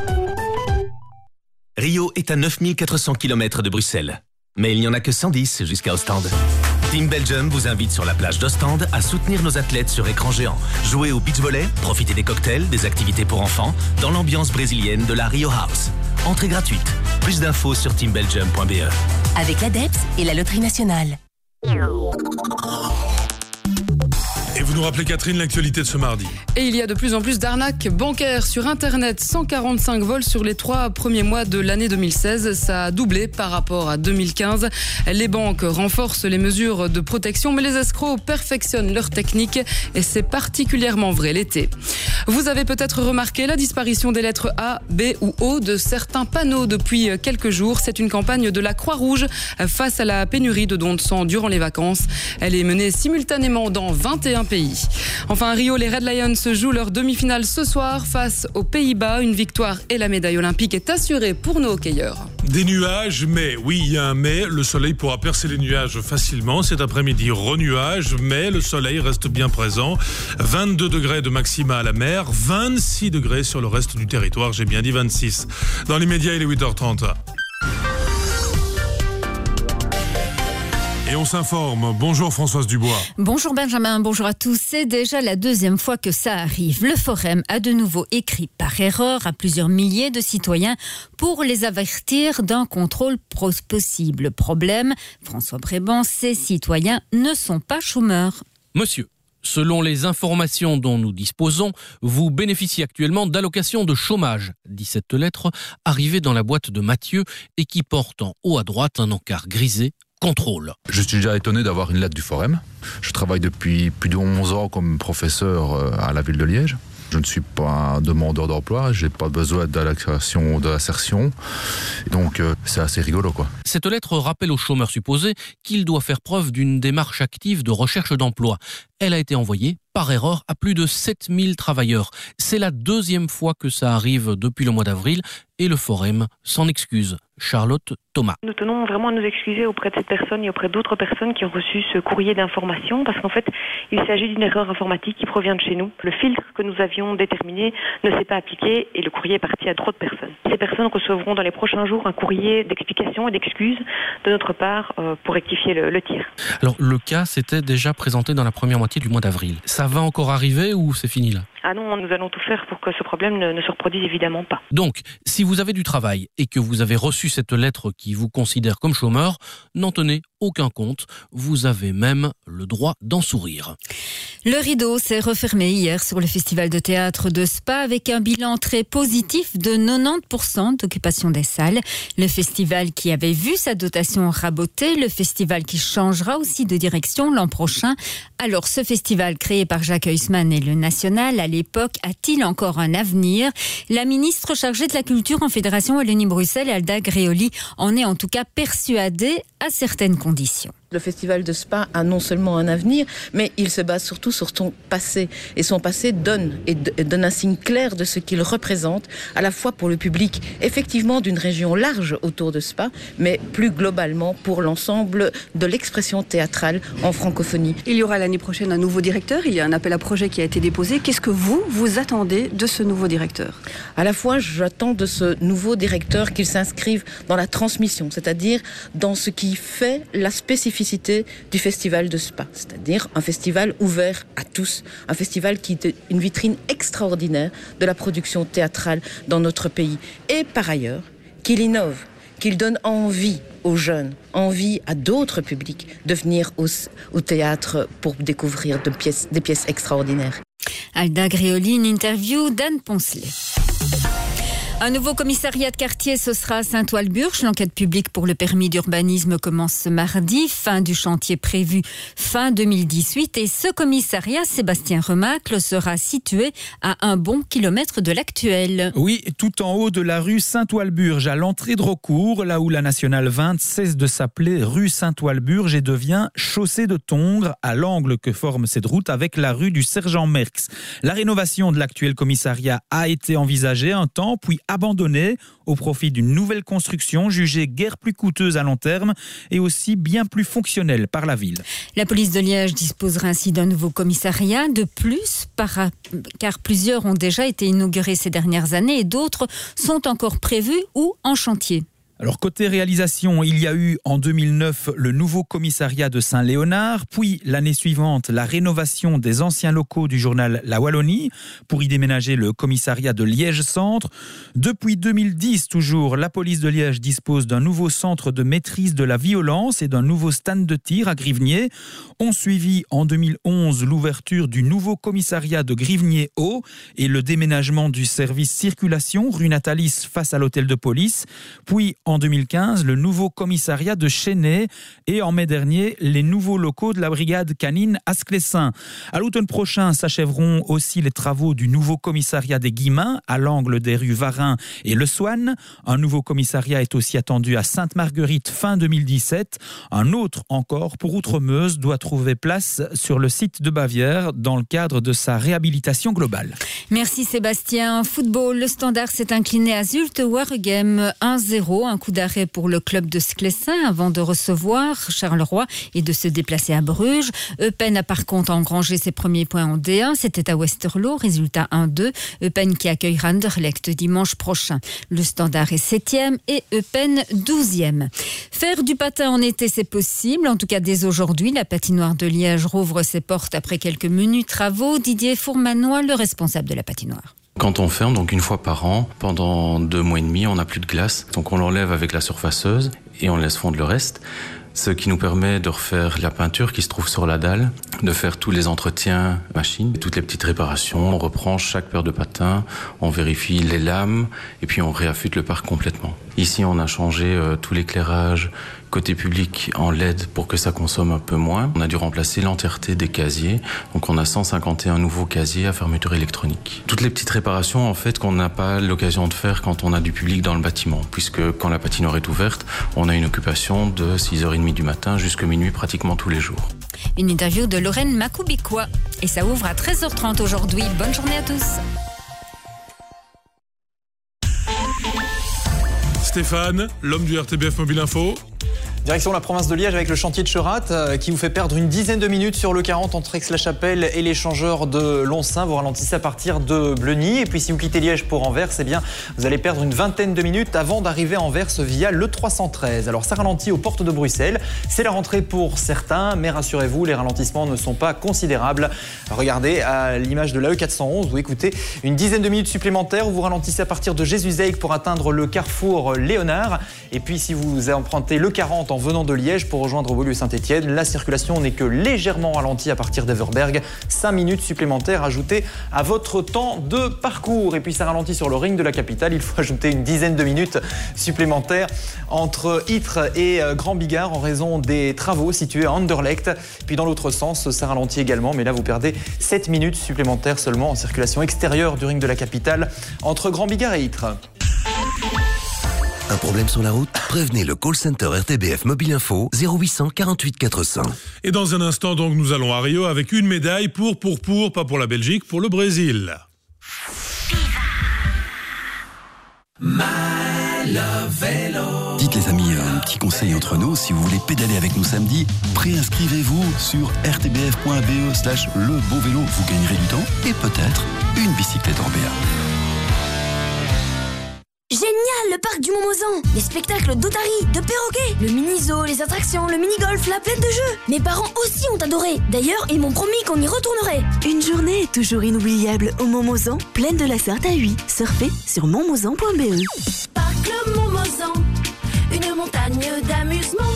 Rio est à neuf mille quatre cents kilomètres de Bruxelles. Mais il n'y en a que cent dix jusqu'à Ostende. Team Belgium vous invite sur la plage d'Ostende à soutenir nos athlètes sur écran géant. Jouer au beach volley, profiter des cocktails, des activités pour enfants, dans l'ambiance brésilienne de la Rio House. Entrée gratuite. Plus d'infos sur team belgium point b e. Avec l'A D E P S et la Loterie Nationale. Et vous nous rappelez, Catherine, l'actualité de ce mardi. Et il y a de plus en plus d'arnaques bancaires sur Internet. cent quarante-cinq vols sur les trois premiers mois de l'année deux mille seize. Ça a doublé par rapport à deux mille quinze. Les banques renforcent les mesures de protection, mais les escrocs perfectionnent leurs techniques. Et c'est particulièrement vrai l'été. Vous avez peut-être remarqué la disparition des lettres A, B ou O de certains panneaux depuis quelques jours. C'est une campagne de la Croix-Rouge face à la pénurie de dons de sang durant les vacances. Elle est menée simultanément dans vingt et un pays. Enfin, à Rio, les Red Lions jouent leur demi-finale ce soir face aux Pays-Bas. Une victoire et la médaille olympique est assurée pour nos hockeyeurs. Des nuages, mais oui, il y a un mais. Le soleil pourra percer les nuages facilement. Cet après-midi, renuage, mais le soleil reste bien présent. vingt-deux degrés de maxima à la mer, vingt-six degrés sur le reste du territoire. J'ai bien dit vingt-six. Dans les médias, il est huit heures trente. Et on s'informe. Bonjour Françoise Dubois. Bonjour Benjamin, bonjour à tous. C'est déjà la deuxième fois que ça arrive. Le Forum a de nouveau écrit par erreur à plusieurs milliers de citoyens pour les avertir d'un contrôle possible. Problème, François Bréban, ces citoyens ne sont pas chômeurs. Monsieur, selon les informations dont nous disposons, vous bénéficiez actuellement d'allocations de chômage. dit cette lettre arrivée dans la boîte de Mathieu et qui porte en haut à droite un encart grisé. Contrôle. Je suis déjà étonné d'avoir une lettre du Forum. Je travaille depuis plus de onze ans comme professeur à la ville de Liège. Je ne suis pas un demandeur d'emploi, je n'ai pas besoin d'allocation de l'insertion. Donc euh, c'est assez rigolo, quoi. Cette lettre rappelle au chômeur supposé qu'il doit faire preuve d'une démarche active de recherche d'emploi. Elle a été envoyée par erreur à plus de sept mille travailleurs. C'est la deuxième fois que ça arrive depuis le mois d'avril et le Forum s'en excuse. Charlotte Thomas. Nous tenons vraiment à nous excuser auprès de cette personne et auprès d'autres personnes qui ont reçu ce courrier d'information parce qu'en fait, il s'agit d'une erreur informatique qui provient de chez nous. Le filtre que nous avions déterminé ne s'est pas appliqué et le courrier est parti à trop de personnes. Ces personnes recevront dans les prochains jours un courrier d'explication et d'excuses de notre part euh, pour rectifier le, le tir. Alors, le cas s'était déjà présenté dans la première moitié du mois d'avril. Ça va encore arriver ou c'est fini là ? Ah non, nous allons tout faire pour que ce problème ne, ne se reproduise évidemment pas. Donc, si vous avez du travail et que vous avez reçu cette lettre qui vous considère comme chômeur, n'en tenez aucun compte. Vous avez même le droit d'en sourire. Le rideau s'est refermé hier sur le festival de théâtre de Spa avec un bilan très positif de quatre-vingt-dix pour cent d'occupation des salles. Le festival qui avait vu sa dotation rabotée, le festival qui changera aussi de direction l'an prochain. Alors ce festival créé par Jacques Huysman et le National à l'époque a-t-il encore un avenir ? La ministre chargée de la culture en Fédération Wallonie-Bruxelles, Alda Greoli, en est en tout cas persuadée à certaines conditions. Le festival de Spa a non seulement un avenir, mais il se base surtout sur son passé. Et son passé donne, et donne un signe clair de ce qu'il représente, à la fois pour le public, effectivement, d'une région large autour de Spa, mais plus globalement pour l'ensemble de l'expression théâtrale en francophonie. Il y aura l'année prochaine un nouveau directeur, il y a un appel à projet qui a été déposé. Qu'est-ce que vous, vous attendez de ce nouveau directeur ? À la fois, j'attends de ce nouveau directeur qu'il s'inscrive dans la transmission, c'est-à-dire dans ce qui fait la spécificité du festival de Spa, c'est-à-dire un festival ouvert à tous, un festival qui est une vitrine extraordinaire de la production théâtrale dans notre pays. Et par ailleurs, qu'il innove, qu'il donne envie aux jeunes, envie à d'autres publics de venir au, au théâtre pour découvrir de pièces, des pièces extraordinaires. Alda Greoli, une interview d'Anne Poncelet. Un nouveau commissariat de quartier, ce sera à Saint-Walburge. L'enquête publique pour le permis d'urbanisme commence ce mardi. Fin du chantier prévu fin deux mille dix-huit. Et ce commissariat, Sébastien Remacle, sera situé à un bon kilomètre de l'actuel. Oui, tout en haut de la rue Saint-Walburge, à l'entrée de Rocourt, là où la nationale vingt cesse de s'appeler rue Saint-Walburge et devient chaussée de Tongres, à l'angle que forme cette route avec la rue du Sergent Merckx. La rénovation de l'actuel commissariat a été envisagée un temps, puis abandonnée au profit d'une nouvelle construction jugée guère plus coûteuse à long terme et aussi bien plus fonctionnelle par la ville. La police de Liège disposera ainsi d'un nouveau commissariat. De plus, par, car plusieurs ont déjà été inaugurés ces dernières années et d'autres sont encore prévus ou en chantier. Alors côté réalisation, il y a eu en deux mille neuf le nouveau commissariat de Saint-Léonard, puis l'année suivante la rénovation des anciens locaux du journal La Wallonie pour y déménager le commissariat de Liège-Centre. Depuis deux mille dix toujours, la police de Liège dispose d'un nouveau centre de maîtrise de la violence et d'un nouveau stand de tir à Grivnier. On suivit en deux mille onze l'ouverture du nouveau commissariat de Grivnier-Haut et le déménagement du service circulation rue Natalis face à l'hôtel de police, puis en deux mille quinze, le nouveau commissariat de Chênay et en mai dernier, les nouveaux locaux de la brigade canine à Sclessin. À l'automne prochain s'achèveront aussi les travaux du nouveau commissariat des Guillemins à l'angle des rues Varin et Le Swan. Un nouveau commissariat est aussi attendu à Sainte-Marguerite fin deux mille dix-sept. Un autre encore pour Outremeuse doit trouver place sur le site de Bavière dans le cadre de sa réhabilitation globale. Merci Sébastien. Football, le Standard s'est incliné à Zulte Waregem un zéro. Un coup d'arrêt pour le club de Sclessin avant de recevoir Charleroi et de se déplacer à Bruges. Eupen a par contre engrangé ses premiers points en D un. C'était à Westerlo, résultat un deux. Eupen qui accueille Anderlecht dimanche prochain. Le Standard est septième et Eupen douzième. Faire du patin en été, c'est possible. En tout cas, dès aujourd'hui, la patinoire de Liège rouvre ses portes après quelques menus travaux. Didier Fourmanois, le responsable de la patinoire. Quand on ferme, donc une fois par an, pendant deux mois et demi, on n'a plus de glace. Donc on l'enlève avec la surfaceuse et on laisse fondre le reste. Ce qui nous permet de refaire la peinture qui se trouve sur la dalle, de faire tous les entretiens machines, toutes les petites réparations. On reprend chaque paire de patins, on vérifie les lames et puis on réaffûte le parc complètement. Ici, on a changé euh, tout l'éclairage côté public en L E D pour que ça consomme un peu moins. On a dû remplacer l'entièreté des casiers. Donc on a cent cinquante et un nouveaux casiers à fermeture électronique. Toutes les petites réparations en fait qu'on n'a pas l'occasion de faire quand on a du public dans le bâtiment, puisque quand la patinoire est ouverte, on a une occupation de six heures trente du matin jusqu'à minuit pratiquement tous les jours. Une interview de Lorraine Makoubikoua. Et ça ouvre à treize heures trente aujourd'hui. Bonne journée à tous. Stéphane, l'homme du R T B F Mobile Info. Direction la province de Liège avec le chantier de Cherat euh, qui vous fait perdre une dizaine de minutes sur le quarante entre Aix-la-Chapelle et l'échangeur de Lonsin. Vous ralentissez à partir de Bleuny. Et puis si vous quittez Liège pour Anvers, eh bien, vous allez perdre une vingtaine de minutes avant d'arriver à Anvers via le trois cent treize. Alors ça ralentit aux portes de Bruxelles. C'est la rentrée pour certains, mais rassurez-vous, les ralentissements ne sont pas considérables. Regardez à l'image de l'A E quatre cent onze, vous écoutez une dizaine de minutes supplémentaires où vous ralentissez à partir de Jésus-Zeig pour atteindre le carrefour Léonard. Et puis si vous empruntez le quarante en venant de Liège pour rejoindre Beaulieu-Saint-Étienne, la circulation n'est que légèrement ralentie à partir d'Everberg. cinq minutes supplémentaires ajoutées à votre temps de parcours. Et puis ça ralentit sur le ring de la capitale. Il faut ajouter une dizaine de minutes supplémentaires entre Ytre et Grand Bigard en raison des travaux situés à Anderlecht. Puis dans l'autre sens, ça ralentit également, mais là vous perdez sept minutes supplémentaires seulement en circulation extérieure du ring de la capitale entre Grand Bigard et Ytre. Un problème sur la route? Prévenez le call center R T B F Mobile Info zéro huit cent quarante-huit quatre cents. Et dans un instant, donc, nous allons à Rio avec une médaille pour, pour, pour, pas pour la Belgique, pour le Brésil. Dites les amis, un petit conseil entre nous, si vous voulez pédaler avec nous samedi, préinscrivez-vous sur r t b f point b e slash le beau vélo. Vous gagnerez du temps et peut-être une bicyclette en B A. Génial, le parc du Montmozan. Les spectacles d'otaries, de perroquets, le mini-zoo, les attractions, le mini-golf, la plaine de jeux. Mes parents aussi ont adoré. D'ailleurs, ils m'ont promis qu'on y retournerait. Une journée est toujours inoubliable au Montmozan, plaine de la Sarthe à Huy. Surfez sur montmozan point b e. Parc le Montmozan, une montagne d'amusement.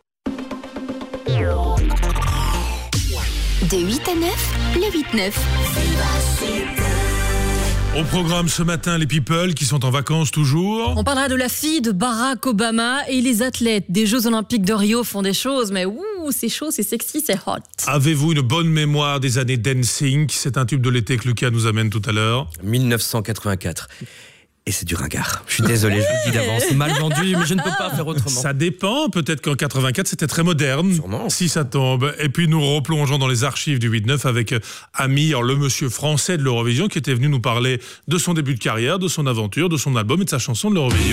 De huit à neuf, le huit neuf. Au programme ce matin, les people qui sont en vacances toujours. On parlera de la fille de Barack Obama et les athlètes des Jeux Olympiques de Rio font des choses, mais ouh, c'est chaud, c'est sexy, c'est hot. Avez-vous une bonne mémoire des années dancing? C'est un tube de l'été que Lucas nous amène tout à l'heure. dix-neuf cent quatre-vingt-quatre. Et c'est du ringard. Je suis désolé, je vous le dis d'avance. C'est mal vendu, mais je ne peux pas faire autrement. Ça dépend. Peut-être qu'en quatre-vingt-quatre, c'était très moderne. Sûrement. Si ça tombe. Et puis, nous replongeons dans les archives du huit neuf avec Amir, le monsieur français de l'Eurovision, qui était venu nous parler de son début de carrière, de son aventure, de son album et de sa chanson de l'Eurovision.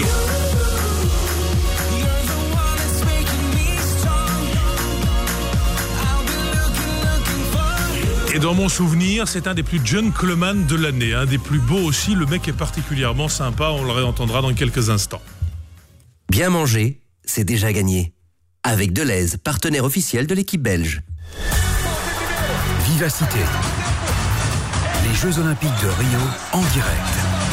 Et dans mon souvenir, c'est un des plus gentlemen de l'année, un des plus beaux aussi. Le mec est particulièrement sympa, on le réentendra dans quelques instants. Bien manger, c'est déjà gagné. Avec Deleuze, partenaire officiel de l'équipe belge. Vivacité. Les Jeux Olympiques de Rio en direct.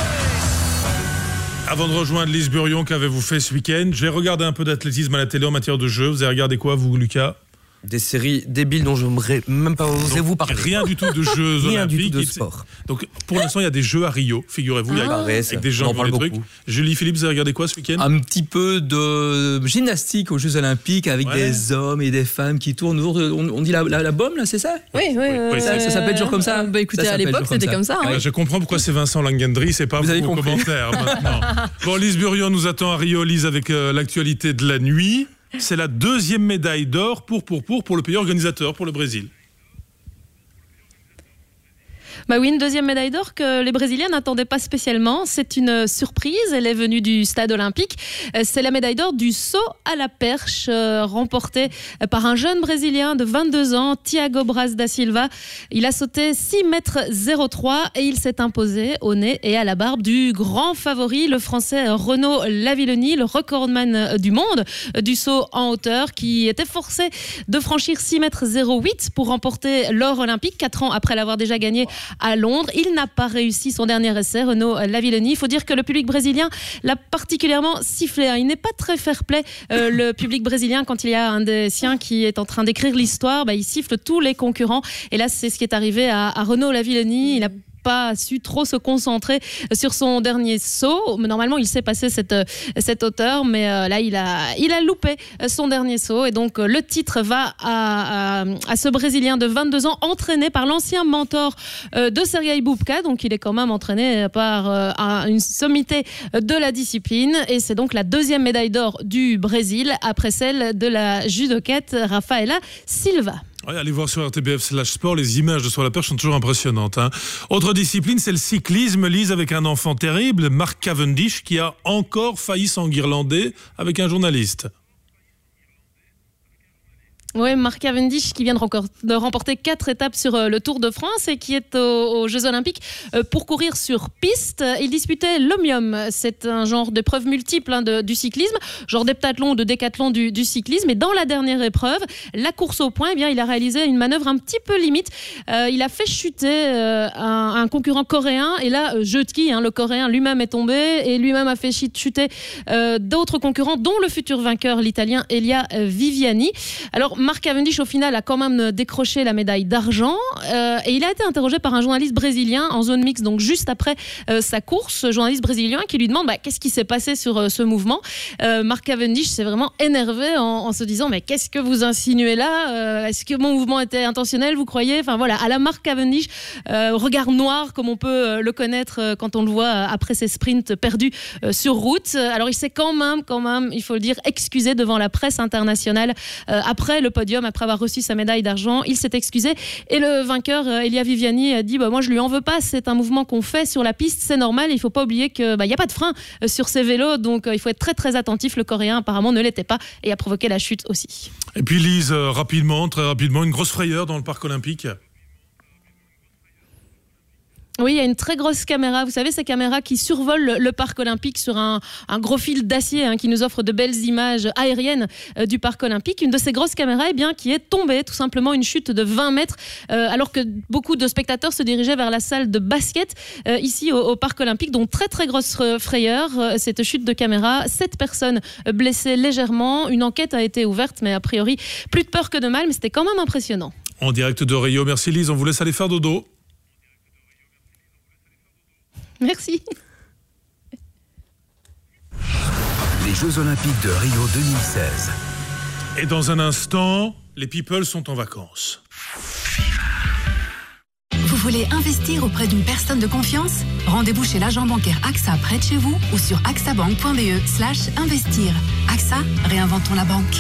Avant de rejoindre Lise Burion, qu'avez-vous fait ce week-end? J'ai regardé un peu d'athlétisme à la télé en matière de jeux. Vous avez regardé quoi, vous, Lucas? Des séries débiles dont je n'aimerais même pas oser vous parler. Rien du tout de jeux Rien olympiques. du tout de sport. Donc, pour l'instant, il y a des jeux à Rio, figurez-vous. Ah, avec, ouais, avec des gens on en qui parle des trucs. beaucoup. Julie Philippe, vous avez regardé quoi ce week-end? Un petit peu de gymnastique aux Jeux Olympiques avec Ouais. des hommes et des femmes qui tournent autour de. On, on dit la, la, la bombe, là, c'est ça? Oui, oui. oui, ça, ça s'appelle toujours comme ça. Bah écoutez, Ça à s'appelle l'époque, toujours c'était comme ça. hein. Ouais, je comprends pourquoi c'est Vincent Langendry, c'est pas Vous vous avez au compris. commentaire maintenant. Bon, Lise Burion nous attend à Rio, Lise, avec euh, l'actualité de la nuit. C'est la deuxième médaille d'or pour, pour, pour, pour le pays organisateur, pour le Brésil. Bah oui, une deuxième médaille d'or que les Brésiliens n'attendaient pas spécialement. C'est une surprise. Elle est venue du stade olympique. C'est la médaille d'or du saut à la perche, euh, remportée par un jeune Brésilien de vingt-deux ans, Thiago Braz da Silva. Il a sauté six mètres zéro trois et il s'est imposé au nez et à la barbe du grand favori, le Français Renaud Lavillenie, le recordman du monde du saut en hauteur, qui était forcé de franchir six mètres zéro huit pour remporter l'or olympique, quatre ans après l'avoir déjà gagné à Londres. Il n'a pas réussi son dernier essai, Renaud Lavillenie. Il faut dire que le public brésilien l'a particulièrement sifflé. Il n'est pas très fair-play, euh, le public brésilien, quand il y a un des siens qui est en train d'écrire l'histoire. Bah, il siffle tous les concurrents. Et là, c'est ce qui est arrivé à, à Renaud Lavillenie. Il a pas su trop se concentrer sur son dernier saut. Normalement, il sait passer cette, cette hauteur, mais euh, là, il a, il a loupé son dernier saut. Et donc, euh, le titre va à, à, à ce Brésilien de vingt-deux ans, entraîné par l'ancien mentor euh, de Sergei Bubka. Donc, il est quand même entraîné par euh, un, une sommité de la discipline. Et c'est donc la deuxième médaille d'or du Brésil, après celle de la judokate Rafaela Silva. Ouais, allez voir sur R T B F slash sport, les images de sur la perche sont toujours impressionnantes. Hein. Autre discipline, c'est le cyclisme. Lise, avec un enfant terrible, Mark Cavendish, qui a encore failli s'enguirlander avec un journaliste. Oui, Mark Cavendish qui vient de, rencor- de remporter quatre étapes sur euh, le Tour de France et qui est aux, aux Jeux Olympiques euh, pour courir sur piste. Il disputait l'omnium. C'est un genre d'épreuve multiple hein, de, du cyclisme, genre d'heptathlon ou de décathlon du, du cyclisme. Et dans la dernière épreuve, la course au point, eh bien, il a réalisé une manœuvre un petit peu limite. Euh, il a fait chuter euh, un, un concurrent coréen. Et là, Jötki, hein, le coréen lui-même est tombé et lui-même a fait chuter euh, d'autres concurrents, dont le futur vainqueur, l'italien Elia Viviani. Alors, Mark Cavendish, au final, a quand même décroché la médaille d'argent euh, et il a été interrogé par un journaliste brésilien en zone mixte, donc juste après euh, sa course, journaliste brésilien qui lui demande bah, qu'est-ce qui s'est passé sur euh, ce mouvement. Euh, Mark Cavendish s'est vraiment énervé en, en se disant mais qu'est-ce que vous insinuez là euh, Est-ce que mon mouvement était intentionnel, vous croyez? Enfin voilà, à la Mark Cavendish, euh, regard noir comme on peut euh, le connaître euh, quand on le voit euh, après ses sprints perdus euh, sur route. Alors il s'est quand même, quand même, il faut le dire, excusé devant la presse internationale euh, après le podium, après avoir reçu sa médaille d'argent. Il s'est excusé et le vainqueur euh, Elia Viviani a dit bah, moi je lui en veux pas, c'est un mouvement qu'on fait sur la piste, c'est normal, il faut pas oublier que bah, y a pas de frein euh, sur ces vélos, donc euh, il faut être très très attentif. Le coréen apparemment ne l'était pas et a provoqué la chute aussi. Et puis Lise, euh, rapidement, très rapidement, une grosse frayeur dans le parc olympique. Oui, il y a une très grosse caméra. Vous savez, ces caméras qui survolent le, le parc olympique sur un, un gros fil d'acier hein, qui nous offre de belles images aériennes euh, du parc olympique. Une de ces grosses caméras eh bien, qui est tombée, tout simplement une chute de vingt mètres, euh, alors que beaucoup de spectateurs se dirigeaient vers la salle de basket euh, ici au, au parc olympique. Donc très très grosse frayeur, euh, cette chute de caméra. Sept personnes blessées légèrement. Une enquête a été ouverte, mais a priori plus de peur que de mal, mais c'était quand même impressionnant. En direct de Rio, merci Lise, on vous laisse aller faire dodo. Merci. Les Jeux Olympiques de Rio deux mille seize. Et dans un instant, les people sont en vacances. Vous voulez investir auprès d'une personne de confiance? Rendez-vous chez l'agent bancaire A X A près de chez vous ou sur axabank point b e slash investir. A X A, réinventons la banque.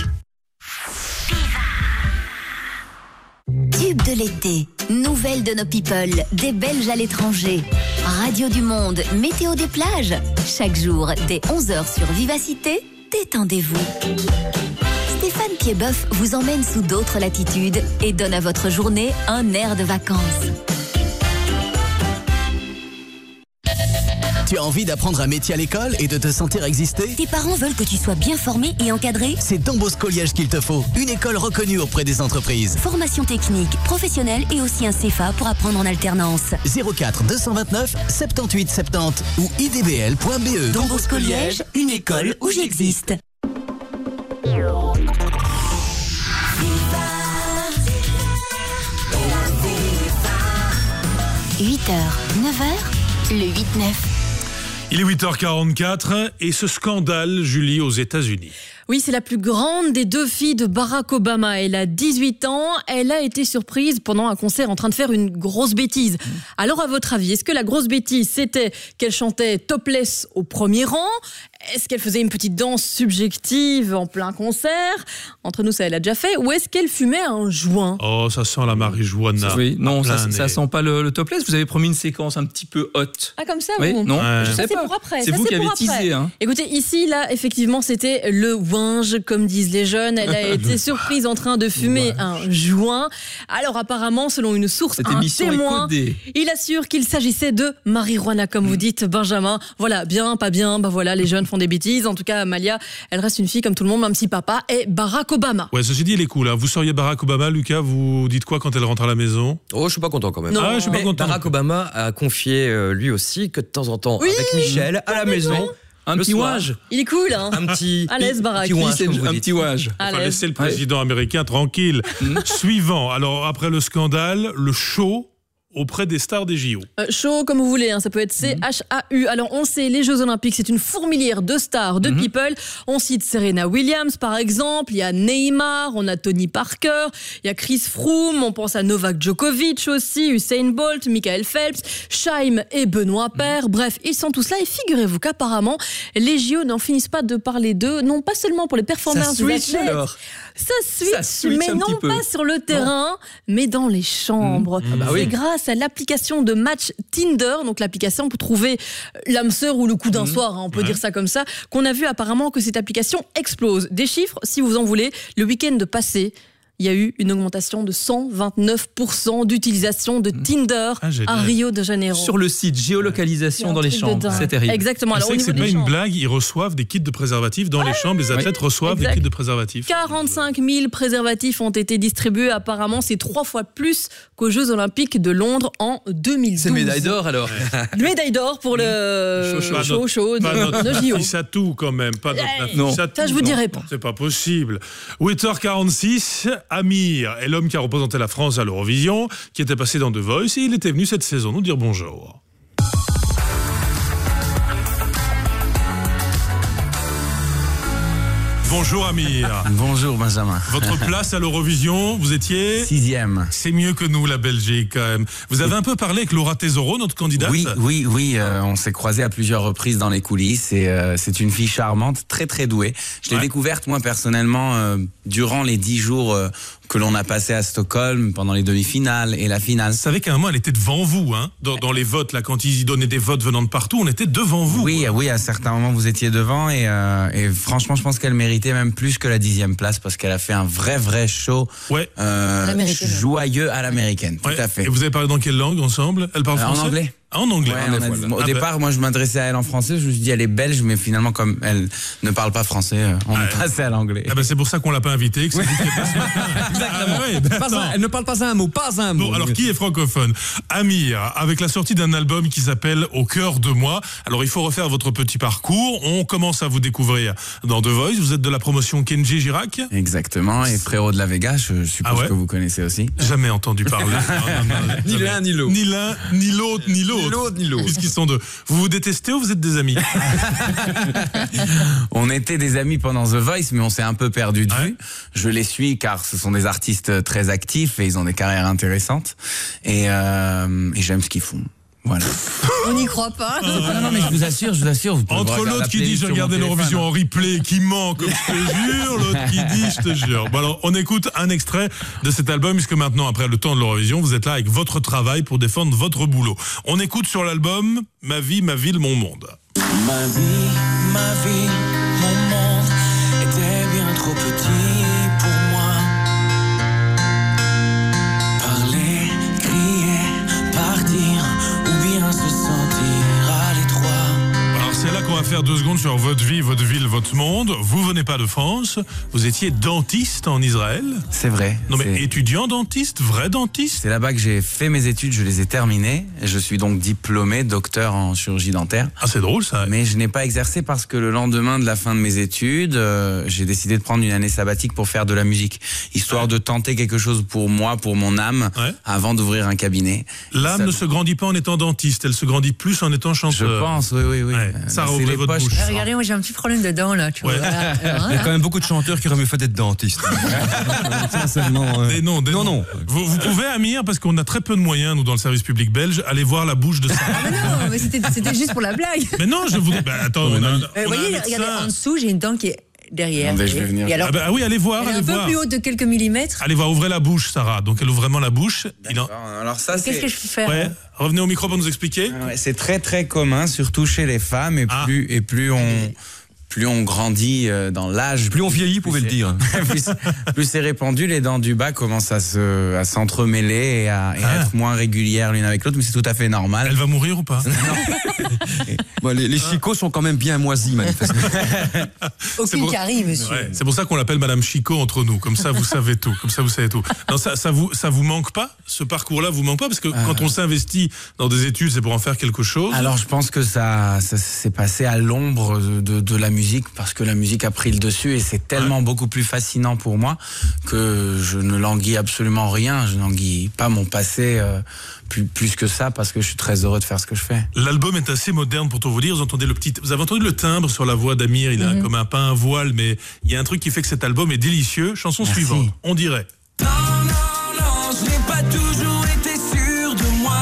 Tube de l'été, nouvelles de nos people, des Belges à l'étranger, Radio du Monde, météo des plages. Chaque jour, dès onze heures sur Vivacité, détendez-vous. Stéphane Piedboeuf vous emmène sous d'autres latitudes et donne à votre journée un air de vacances. Tu as envie d'apprendre un métier à l'école et de te sentir exister? Tes parents veulent que tu sois bien formé et encadré? C'est Don Bosco Liège qu'il te faut. Une école reconnue auprès des entreprises. Formation technique, professionnelle et aussi un C F A pour apprendre en alternance. zéro quatre deux cent vingt-neuf soixante-dix-huit soixante-dix ou i d b l point b e. Don Bosco Liège, une école où j'existe. huit heures, neuf heures, le huit neuf. Il est huit heures quarante-quatre et ce scandale, Julie, aux États-Unis. Oui, c'est la plus grande des deux filles de Barack Obama. Elle a dix-huit ans. Elle a été surprise pendant un concert en train de faire une grosse bêtise. Alors, à votre avis, est-ce que la grosse bêtise, c'était qu'elle chantait topless au premier rang? Est-ce qu'elle faisait une petite danse subjective en plein concert? Entre nous, ça, elle a déjà fait. Ou est-ce qu'elle fumait un joint? Oh, ça sent la marijuana. Oui, non, ça, Plein ça nez. sent pas le, le topless. Vous avez promis une séquence un petit peu hot. Ah, comme ça, Oui, vous non, Ouais. je Ça, sais c'est pas. pour après. C'est Ça, vous qui pour avez après. teasé. Hein. Écoutez, ici, là, effectivement, c'était le ouinge, comme disent les jeunes. Elle a été surprise en train de fumer un joint. Alors, apparemment, selon une source, Cette un émission est témoin, codée. il assure qu'il s'agissait de marijuana, comme vous dites, Benjamin. Voilà, bien, pas bien, bah voilà, les jeunes font des bêtises. En tout cas, Amalia, elle reste une fille comme tout le monde, même si papa est Barack Obama. Ouais, ceci dit, il est cool. Hein. Vous seriez Barack Obama, Lucas, vous dites quoi quand elle rentre à la maison? Oh, je suis pas content quand même. Non. Ah, je suis pas Mais content. Barack Obama a confié euh, lui aussi que de temps en temps, Oui, avec Michel, à la maison, Un le petit soir, ouinge. Il est cool, hein. un petit, À l'aise, Barack. petit ouinge, C'est comme vous un dites. petit ouinge. À Enfin, l'aise. laissez le président américain tranquille. Suivant. Alors, après le scandale, le show auprès des stars des J O. Euh, show comme vous voulez, hein, ça peut être C H A U. Alors on sait, les Jeux Olympiques, c'est une fourmilière de stars, de people. On cite Serena Williams par exemple, il y a Neymar, on a Tony Parker, il y a Chris Froome, on pense à Novak Djokovic aussi, Usain Bolt, Michael Phelps, Shaim et Benoît Paire. Bref, ils sont tous là et figurez-vous qu'apparemment, les J O n'en finissent pas de parler d'eux, non pas seulement pour les performances Ça des switch athlètes. alors. Ça switch, Ça switch mais un non petit peu. pas sur le terrain, mais dans les chambres. Ah bah C'est oui. grâce à l'application de match Tinder, donc l'application pour trouver l'âme sœur ou le coup d'un soir, hein, on peut Ouais. dire ça comme ça, qu'on a vu apparemment que cette application explose. Des chiffres, si vous en voulez, le week-end passé, il y a eu une augmentation de cent vingt-neuf pour cent d'utilisation de Tinder Ah, génial. à Rio de Janeiro. Sur le site, géolocalisation dans les truc de chambres. dingue. C'est terrible. Exactement. Tu Alors, au sais que niveau c'est pas des une chambres, blague, ils reçoivent des kits de préservatifs dans les chambres, les athlètes reçoivent Exact. des kits de préservatifs. quarante-cinq mille préservatifs ont été distribués. Apparemment, c'est trois fois plus qu'aux Jeux Olympiques de Londres en deux mille douze. C'est médaille d'or alors. Médaille d'or pour le Chaud, chaud. chaud, chaud Pas de, notre de J O. Nafissatou quand même, pas notre Eh, Nafissatou. ça, je vous dirai pas. C'est pas possible. huit heures quarante-six, Amir est l'homme qui a représenté la France à l'Eurovision, qui était passé dans The Voice et il était venu cette saison nous dire bonjour. Bonjour Amir. Bonjour Benjamin. Votre place à l'Eurovision, vous étiez Sixième. C'est mieux que nous, la Belgique, quand même. Vous avez un peu parlé avec Laura Tesoro, notre candidate. Oui, oui, oui. euh, on s'est croisés à plusieurs reprises dans les coulisses et euh, c'est une fille charmante, très très douée. Je l'ai Ouais. découverte moi personnellement euh, durant les dix jours euh, que l'on a passé à Stockholm pendant les demi-finales et la finale. Vous savez qu'à un moment, elle était devant vous, hein, dans, dans les votes, là, quand ils y donnaient des votes venant de partout, on était devant vous. Oui, oui, à certains moments vous étiez devant et, euh, et franchement, je pense qu'elle méritait même plus que la dixième place parce qu'elle a fait un vrai, vrai show Ouais. euh, L'américaine. joyeux à l'américaine. Tout Ouais. à fait. Et vous avez parlé dans quelle langue ensemble? Elle parle Euh, en français? anglais. Ah, en anglais. Ouais, Ah, on a ben dit- voilà. au Ah, ben, départ, moi, je m'adressais à elle en français. Je me suis dit, elle est belge, mais finalement, comme elle ne parle pas français, euh, on est passé à l'anglais. ah ben, c'est pour ça qu'on l'a pas invitée. que c'est vous qui êtes là ce matin. Exactement. Ah ouais, ben, Pas attends. un- elle ne parle pas un mot, pas un mot. Bon, alors qui est francophone? Amir, avec la sortie d'un album qui s'appelle Au cœur de moi. Alors il faut refaire votre petit parcours. On commence à vous découvrir dans The Voice. Vous êtes de la promotion Kenji Girac. Exactement. Et Frérot de la Vega, je suppose Ah ouais que vous connaissez aussi. Jamais entendu parler. Non, non, non, Ni jamais. l'un, ni l'autre. Ni l'un, ni l'autre, ni l'autre. Ni l'autre, ni l'autre. Puisqu'ils sont deux. Vous vous détestez ou vous êtes des amis? On était des amis pendant The Voice, mais on s'est un peu perdu de Ouais. vue. Je les suis car ce sont des artistes très actifs et ils ont des carrières intéressantes. Et, euh, et j'aime ce qu'ils font. Voilà. On n'y croit pas. non, non, non, mais je vous assure, je vous assure. Vous pouvez Entre regarder l'autre la qui dit playlist je sur mon regardais téléphone. l'Eurovision en replay, qui ment comme je te jure, l'autre qui dit je te jure. Bon alors on écoute un extrait de cet album puisque maintenant après le temps de l'Eurovision vous êtes là avec votre travail pour défendre votre boulot. On écoute sur l'album Ma vie, ma ville, mon monde. Ma vie, ma vie, mon monde était bien trop petit pour moi. Parler, crier, partir, ou bien se sentir à l'étroit. faire deux secondes sur votre vie, votre ville, votre monde. Vous venez pas de France, vous étiez dentiste en Israël. C'est vrai. Non mais c'est... étudiant dentiste, vrai dentiste. C'est là-bas que j'ai fait mes études, je les ai terminées. Je suis donc diplômé, docteur en chirurgie dentaire. Ah c'est drôle ça. Mais je n'ai pas exercé parce que le lendemain de la fin de mes études, euh, j'ai décidé de prendre une année sabbatique pour faire de la musique. Histoire de tenter quelque chose pour moi, pour mon âme, ouais. avant d'ouvrir un cabinet. L'âme ça... ne se grandit pas en étant dentiste, elle se grandit plus en étant chanteur. Je pense, oui, oui, oui. Ouais. Ça rouvre votre bouche. Ah, regardez, moi j'ai un petit problème dedans là. Tu ouais. vois. Alors, hein, il y a quand même beaucoup de chanteurs qui auraient mieux fait d'être dentistes. Sincèrement. Euh... Des noms, des non, noms. non. Vous, vous pouvez, Amir, parce qu'on a très peu de moyens, nous, dans le service public belge, aller voir la bouche de Sarah. Ah, mais non, mais c'était, c'était juste pour la blague. Mais non, je vous. Ben, attends, on a, on euh, a voyez, regardez, en dessous, j'ai une dent qui est derrière. Non, je vais venir. Et alors, ah, ben, ah oui, allez voir, elle allez est un voir. peu plus haute de quelques millimètres. Allez voir, ouvrez la bouche, Sarah. Donc elle ouvre vraiment la bouche. Il en... Alors ça, Qu'est-ce c'est... que je peux faire ouais. Revenez au micro pour nous expliquer. Ah ouais, c'est très très commun, surtout chez les femmes, et ah. plus et plus on. Plus on grandit dans l'âge, plus on vieillit, vous pouvez le dire. plus, plus c'est répandu, les dents du bas commencent à se, à s'entremêler et à, et à ah. être moins régulières l'une avec l'autre, mais c'est tout à fait normal. Elle va mourir ou pas? Bon, les, les chicots sont quand même bien moisis, manifestement. Aucune pour... carie, monsieur. Ouais, c'est pour ça qu'on l'appelle Madame Chicot entre nous. Comme ça, vous savez tout. Comme ça, vous savez tout. Non, ça, ça vous, ça vous manque pas? Ce parcours-là vous manque pas? Parce que euh... quand on s'investit dans des études, c'est pour en faire quelque chose. Alors, je pense que ça, ça s'est passé à l'ombre de, de, de la musique, parce que la musique a pris le dessus et c'est tellement ouais. beaucoup plus fascinant pour moi que je ne languis absolument rien. Je n'enguis pas mon passé euh, plus, plus que ça, parce que je suis très heureux de faire ce que je fais. L'album est assez moderne pour tout vous dire. Vous entendez le petit, vous avez entendu le timbre sur la voix d'Amir. Il a mm-hmm. comme un pas un voile, mais il y a un truc qui fait que cet album est délicieux. Chanson Merci. suivante. On dirait. Non, non, non, je n'ai pas toujours été sûr de moi.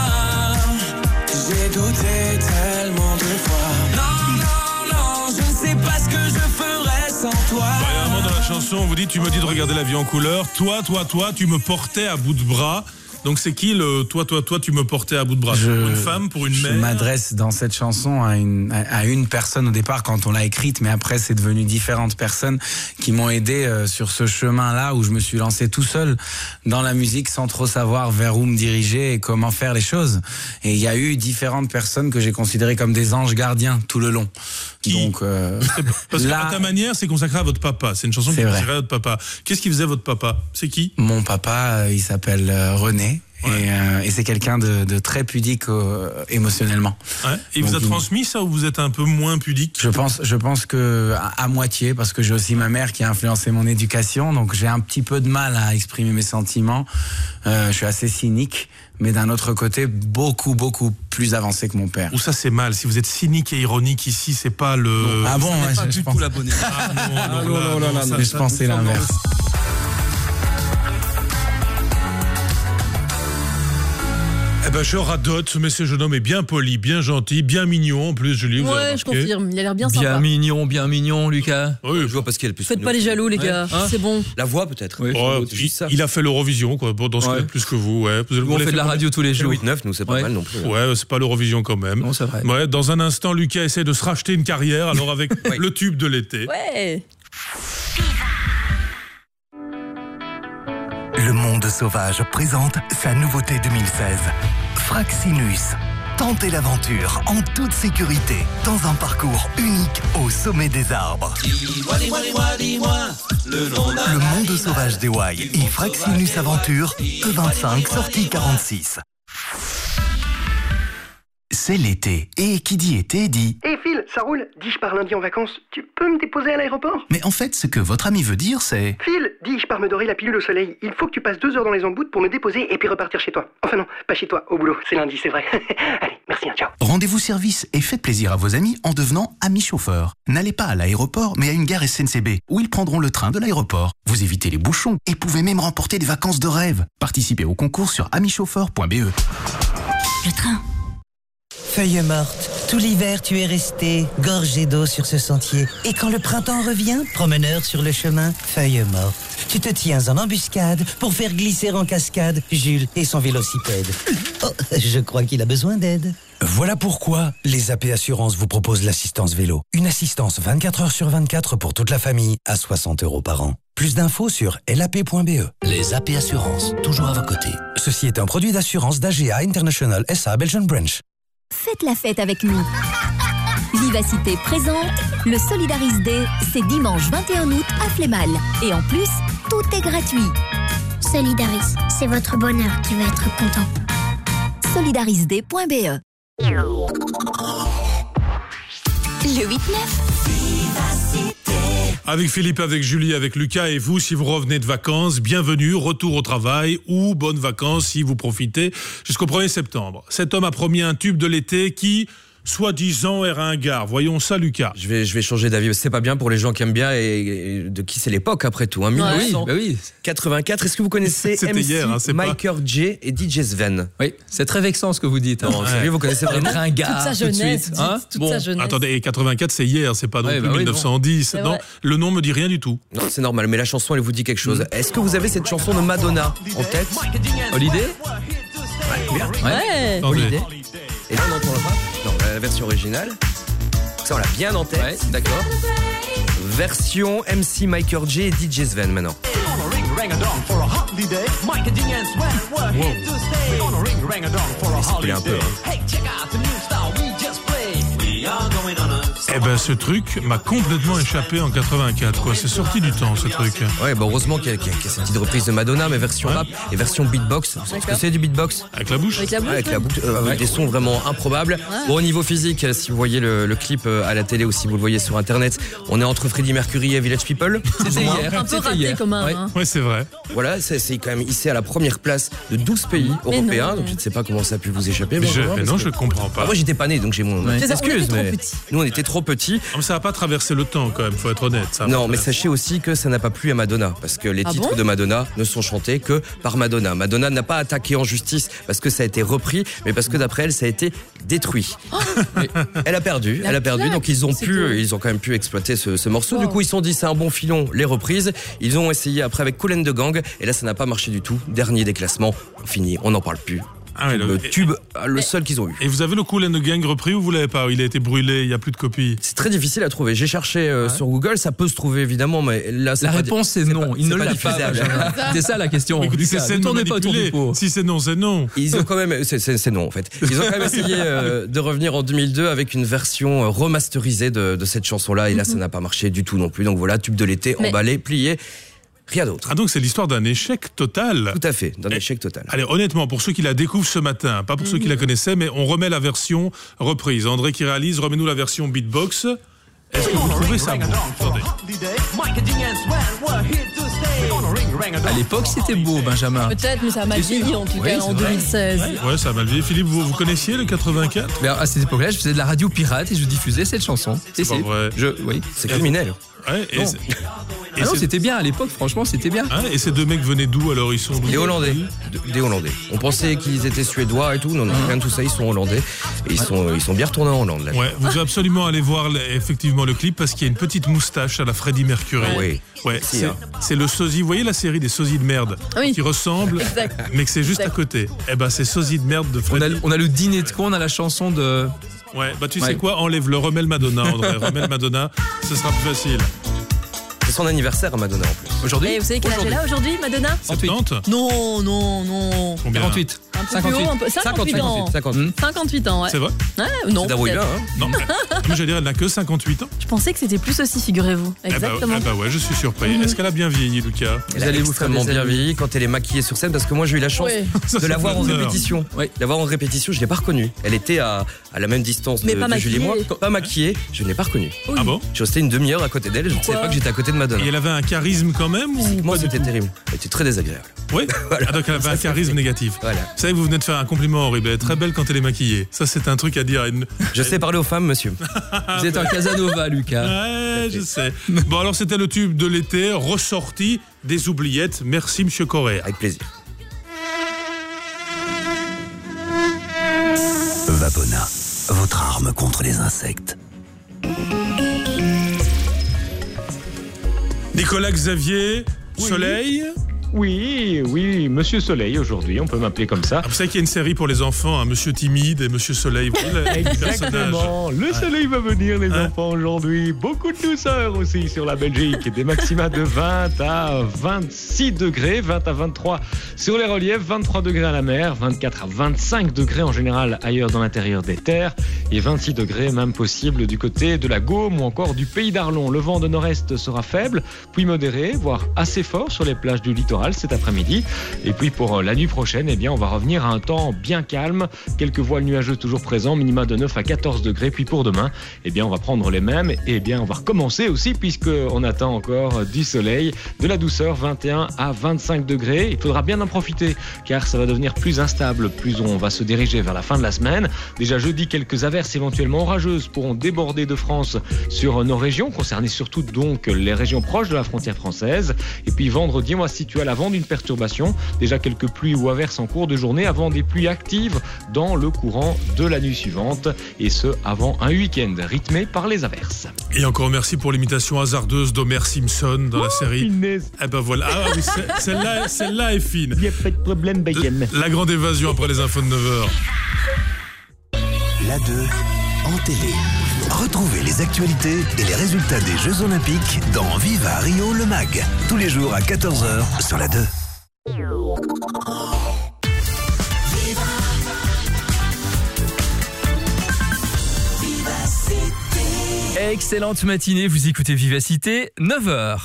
J'ai douté tellement de fois. Non, non, non, je ne sais pas ce que je ferais sans toi. Il y a un moment dans la chanson, on vous dit, tu me dis de regarder la vie en couleur. Toi, toi, toi, tu me portais à bout de bras. Donc c'est qui le toi, toi, toi, tu me portais à bout de bras? je, Pour une femme, pour une je mère? Je m'adresse dans cette chanson à une, à une personne au départ quand on l'a écrite, mais après c'est devenu différentes personnes qui m'ont aidé euh, sur ce chemin-là où je me suis lancé tout seul dans la musique sans trop savoir vers où me diriger et comment faire les choses. Et il y a eu différentes personnes que j'ai considérées comme des anges gardiens tout le long. Qui? Donc euh, parce là, qu'à ta manière, c'est consacré à votre papa. C'est une chanson qui est consacrée à votre papa. Qu'est-ce qu'il faisait votre papa? C'est qui? Mon papa, il s'appelle euh, René. Ouais. Et, euh, et c'est quelqu'un de, de très pudique euh, émotionnellement. Ouais. Et il vous a transmis ça, ou vous êtes un peu moins pudique? Je pense, je pense que à, à moitié, parce que j'ai aussi ma mère qui a influencé mon éducation, donc j'ai un petit peu de mal à exprimer mes sentiments. Euh, je suis assez cynique, mais d'un autre côté, beaucoup, beaucoup plus avancé que mon père. Ou ça c'est mal. Si vous êtes cynique et ironique ici, c'est pas le. Non. Ah bon, ouais, pas je, du je pense. tout l'abonné. Ah non, non, ah, non, non, non, non, non, mais je pensais l'inverse. Eh ben, je radote, mais ce jeune homme est bien poli, bien gentil, bien mignon en plus, Julie. Vous ouais, je confirme, il a l'air bien sympa. Bien mignon, bien mignon, Lucas. Oui, je vois parce qu'il est le plus. Faites pas les jaloux, les gars, ouais. hein c'est bon. La voix peut-être. Oui, oh, il, il a fait l'Eurovision, quoi, dans ce ouais. plus que vous. Ouais. Vous, vous on fait de la radio tous les jours. huit neuf, nous c'est pas ouais. mal non plus. Ouais, c'est pas l'Eurovision quand même. Non, c'est vrai. Ouais, dans un instant, Lucas essaie de se racheter une carrière, alors avec ouais. le tube de l'été. Ouais. Le Monde Sauvage présente sa nouveauté deux mille seize. Fraxinus. Tentez l'aventure en toute sécurité dans un parcours unique au sommet des arbres. Dis-moi, dis-moi, dis-moi, dis-moi, le, le Monde Sauvage des Wai et Fraxinus Aventure, E vingt-cinq, sortie quarante-six. C'est l'été. Et qui dit été dit... Hé hey Phil, ça roule. Dis, je pars lundi en vacances. Tu peux me déposer à l'aéroport? Mais en fait, ce que votre ami veut dire, c'est... Phil, dis, je pars me dorer la pilule au soleil. Il faut que tu passes deux heures dans les emboutes pour me déposer et puis repartir chez toi. Enfin non, pas chez toi, au boulot. C'est lundi, c'est vrai. Allez, merci, hein, ciao. Rendez-vous service et faites plaisir à vos amis en devenant amis chauffeurs. N'allez pas à l'aéroport, mais à une gare S N C B, où ils prendront le train de l'aéroport. Vous évitez les bouchons et pouvez même remporter des vacances de rêve. Participez au concours sur amis chauffeurs point b e. Le train. Feuille morte, tout l'hiver tu es resté, gorgé d'eau sur ce sentier. Et quand le printemps revient, promeneur sur le chemin, feuille morte. Tu te tiens en embuscade pour faire glisser en cascade Jules et son vélocipède. Oh, je crois qu'il a besoin d'aide. Voilà pourquoi les A P Assurances vous proposent l'assistance vélo. Une assistance vingt-quatre heures sur vingt-quatre pour toute la famille à soixante euros par an. Plus d'infos sur L A P point B E. Les A P Assurances, toujours à vos côtés. Ceci est un produit d'assurance d'A G A International S A Belgian Branch. Faites la fête avec nous. Vivez Vivacité présente le Solidaris Day, c'est dimanche vingt et un août à Flémal. Et en plus, tout est gratuit. Solidaris, c'est votre bonheur qui va être content. solidarisday point b e. Le huit neuf. Avec Philippe, avec Julie, avec Lucas et vous, si vous revenez de vacances, bienvenue, retour au travail ou bonnes vacances si vous profitez jusqu'au premier septembre. Cet homme a promis un tube de l'été qui, soi-disant, est ringard. Voyons ça, Lucas. Je vais, je vais changer d'avis. C'est pas bien pour les gens qui aiment bien et, et de qui c'est l'époque après tout. Hein, mille neuf cent quatre-vingt-quatre. Est-ce que vous connaissez M C, hier, hein, Miker J et D J Sven? Oui, c'est très vexant ce que vous dites. Hein. Non, sérieux, vous connaissez vraiment ringard, toute sa jeunesse. Tout hein toute bon, sa jeunesse. Attendez, et quatre-vingt-quatre, c'est hier, c'est pas non ouais, plus bah mille neuf cent dix. oui, non, le nom me dit rien du tout. Non, c'est normal, mais la chanson, elle vous dit quelque chose. Mmh. Est-ce que vous avez cette chanson de Madonna en tête? Holiday? Ouais. ouais. Holiday. Et là, on n'entend pas? Non, la version originale. Ça, on l'a bien en tête. Ouais, d'accord. Version M C Miker J et D J Sven maintenant. C'est un peu. Hein. Eh ben, ce truc m'a complètement échappé en quatre-vingt-quatre, quoi. C'est sorti du temps, ce truc. Ouais, bah heureusement qu'il y, qu'il y a cette petite reprise de Madonna, mais version ouais. rap et version beatbox. Vous savez ce que c'est du beatbox? Avec la bouche? Avec la bouche, ouais, avec la bouche, euh, avec ouais. des sons vraiment improbables. Ouais. Bon, au niveau physique, si vous voyez le, le clip à la télé ou si vous le voyez sur Internet, on est entre Freddie Mercury et Village People. C'était hier. Un peu raté hier. comme un. Ouais, hein. ouais c'est vrai. Voilà, c'est, c'est quand même hissé à la première place de douze pays mais européens, non. donc je ne sais pas comment ça a pu vous échapper. Mais, mais, je, vraiment, mais non, que... je comprends pas. Ah, moi, j'étais pas né, donc j'ai mon ouais. excuse. On mais nous, on était trop petits. Non, mais ça n'a pas traversé le temps, quand même, faut être honnête. Ça non, mais sachez aussi que ça n'a pas plu à Madonna, parce que les ah titres bon de Madonna ne sont chantés que par Madonna. Madonna n'a pas attaqué en justice parce que ça a été repris, mais parce que d'après elle, ça a été détruit. Oh elle a perdu, La elle a perdu, plaque. donc ils ont c'est pu, cool. ils ont quand même pu exploiter ce, ce morceau. Wow. Du coup, ils se sont dit c'est un bon filon, les reprises. Ils ont essayé après avec Kool and the Gang, et là, ça n'a pas marché du tout. Dernier des classements, fini, on n'en parle plus. Ah ouais, le, le tube, le seul qu'ils ont eu. Et vous avez le Kool and the Gang repris ou vous l'avez pas? Il a été brûlé, il n'y a plus de copies. C'est très difficile à trouver. J'ai cherché euh, ouais. sur Google, ça peut se trouver évidemment, mais là, c'est la pas réponse c'est non. Il ne l'a pas. C'est ça la question. Écoutez, Lucas, c'est ne tournez pas autour du pot. Si c'est non, c'est non. Ils ont quand même, c'est, c'est, c'est non en fait. Ils ont quand même essayé euh, de revenir en deux mille deux avec une version remasterisée de, de cette chanson-là, et là, ça n'a pas marché du tout non plus. Donc voilà, tube de l'été, mais... emballé, plié. Rien d'autre. Ah donc c'est l'histoire d'un échec total. Tout à fait, d'un échec total. Allez, honnêtement, pour ceux qui la découvrent ce matin, pas pour mmh. ceux qui la connaissaient, mais on remet la version reprise. André qui réalise, remets-nous la version beatbox. Est-ce que vous trouvez ça bon? Attendez. À l'époque, c'était beau, Benjamin. Peut-être, mais ça a mal vieilli en tout oui, cas en deux mille seize. Ouais. ouais, ça a mal vieilli. Philippe, vous, vous connaissiez le quatre-vingt-quatre? Mais à cette époque-là, je faisais de la radio pirate et je diffusais cette chanson. C'est pas vrai. Je... Oui, c'est criminel. Ouais, et non. c'est... Et ah non, c'était bien à l'époque, franchement, c'était bien. Hein, et ces deux mecs venaient d'où alors? Ils sont des Hollandais. Des Hollandais. On pensait qu'ils étaient suédois et tout. Non, non, rien de tout ça. Ils sont hollandais. Et ils sont, ils sont bien retournés en Hollande. Là. Ouais, vous devez absolument aller voir effectivement le clip parce qu'il y a une petite moustache à la Freddie Mercury. Oui. Ouais, si, c'est, hein. c'est le sosie. Vous voyez la série des sosies de merde oui. qui ressemble, exact. mais que c'est juste exact. à côté. Eh ben, c'est sosie de merde de Freddie. On a, on a le dîner de con, on a la chanson de. Ouais, bah tu ouais. sais quoi, enlève-le, remets le Madonna, André, remets le Madonna, ce sera plus facile. C'est son anniversaire à Madonna en plus. Aujourd'hui. Et vous savez quel âge elle a aujourd'hui, Madonna? soixante-huit. Non, non, non. Combien? quarante-huit. Un peu plus haut, un peu. cinquante-huit ans. cinquante-huit. cinquante-huit ans, ouais. C'est vrai? Ouais, non. C'est d'abord bien, hein? Non, mais je dirais, elle n'a que cinquante-huit ans. Je pensais que c'était plus aussi, figurez-vous. Exactement. Eh bah, eh bah ouais, je suis surpris. Mm-hmm. Est-ce qu'elle a bien vieilli, Lucas? Elle a extrêmement bien vieilli quand elle est maquillée sur scène, parce que moi j'ai eu la chance oui. de la voir en répétition. Oui. La voir en répétition, je l'ai pas reconnue. Elle était à, à la même distance de, de Julie et moi. Pas maquillée, je ne l'ai pas reconnue. Oui. Ah bon? Je suis resté une demi-heure à côté d'elle, je ne savais pas que j'étais à côté de Madonna. Et elle avait un charisme quand même ou moi c'était terrible. Elle était très désagréable. Oui. Voilà. Ah, donc elle avait un charisme négatif. Voilà. Vous savez, vous venez de faire un compliment horrible. Elle est très belle quand elle est maquillée. Ça, c'est un truc à dire. Une... Je sais parler aux femmes, monsieur. Vous êtes un Casanova, Lucas. Ouais, je sais. Bon, alors c'était le tube de l'été, ressorti des oubliettes. Merci, monsieur Correa. Avec plaisir. Vapona, votre arme contre les insectes. Nicolas Xavier, oui. Soleil. Oui, oui, Monsieur Soleil aujourd'hui, on peut m'appeler comme ça. Ah, vous savez qu'il y a une série pour les enfants, hein, Monsieur Timide et Monsieur Soleil. Vous voyez, les Exactement, le ouais. soleil va venir les hein? enfants aujourd'hui. Beaucoup de douceur aussi sur la Belgique. Des maxima de vingt à vingt-six degrés, vingt à vingt-trois sur les reliefs, vingt-trois degrés à la mer, vingt-quatre à vingt-cinq degrés en général ailleurs dans l'intérieur des terres et vingt-six degrés même possible du côté de la Gaume ou encore du Pays d'Arlon. Le vent de nord-est sera faible, puis modéré, voire assez fort sur les plages du littoral cet après-midi. Et puis pour la nuit prochaine, eh bien, on va revenir à un temps bien calme. Quelques voiles nuageux toujours présents, minima de neuf à quatorze degrés. Puis pour demain, eh bien, on va prendre les mêmes. Et eh bien, on va recommencer aussi puisqu'on attend encore du soleil, de la douceur, vingt et un à vingt-cinq degrés. Il faudra bien en profiter car ça va devenir plus instable, plus on va se diriger vers la fin de la semaine. Déjà jeudi, quelques averses éventuellement orageuses pourront déborder de France sur nos régions, concernées surtout donc les régions proches de la frontière française. Et puis vendredi, on va se situer à l'avant d'une perturbation. Déjà quelques pluies ou averses en cours de journée avant des pluies actives dans le courant de la nuit suivante. Et ce, avant un week-end rythmé par les averses. Et encore merci pour l'imitation hasardeuse d'Homer Simpson dans oh, la série. Finesse. Eh ben voilà. Ah oui, celle-là, celle-là est fine. Il n'y a pas de problème, Bayem. La grande évasion après les infos de neuf heures. La deux en télé. Retrouvez les actualités et les résultats des Jeux Olympiques dans Viva Rio le Mag. Tous les jours à quatorze heures sur la deux. Excellente matinée, vous écoutez Vivacité, neuf heures.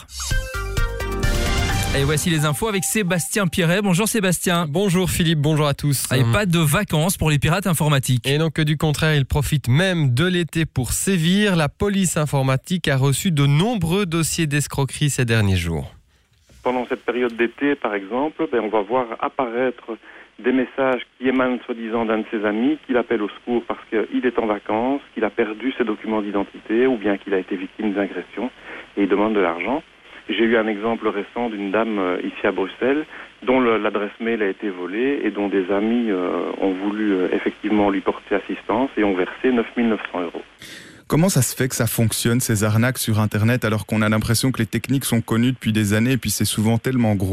Et voici les infos avec Sébastien Pierret. Bonjour Sébastien. Bonjour Philippe, bonjour à tous. Et pas de vacances pour les pirates informatiques. Et non, que du contraire, ils profitent même de l'été pour sévir. La police informatique a reçu de nombreux dossiers d'escroquerie ces derniers jours. Pendant cette période d'été, par exemple, ben, on va voir apparaître des messages qui émanent soi-disant d'un de ses amis, qu'il appelle au secours parce qu'il est en vacances, qu'il a perdu ses documents d'identité ou bien qu'il a été victime d'agression et il demande de l'argent. J'ai eu un exemple récent d'une dame euh, ici à Bruxelles dont le, l'adresse mail a été volée et dont des amis euh, ont voulu euh, effectivement lui porter assistance et ont versé neuf mille neuf cents euros. Comment ça se fait que ça fonctionne, ces arnaques sur Internet, alors qu'on a l'impression que les techniques sont connues depuis des années et puis c'est souvent tellement gros ?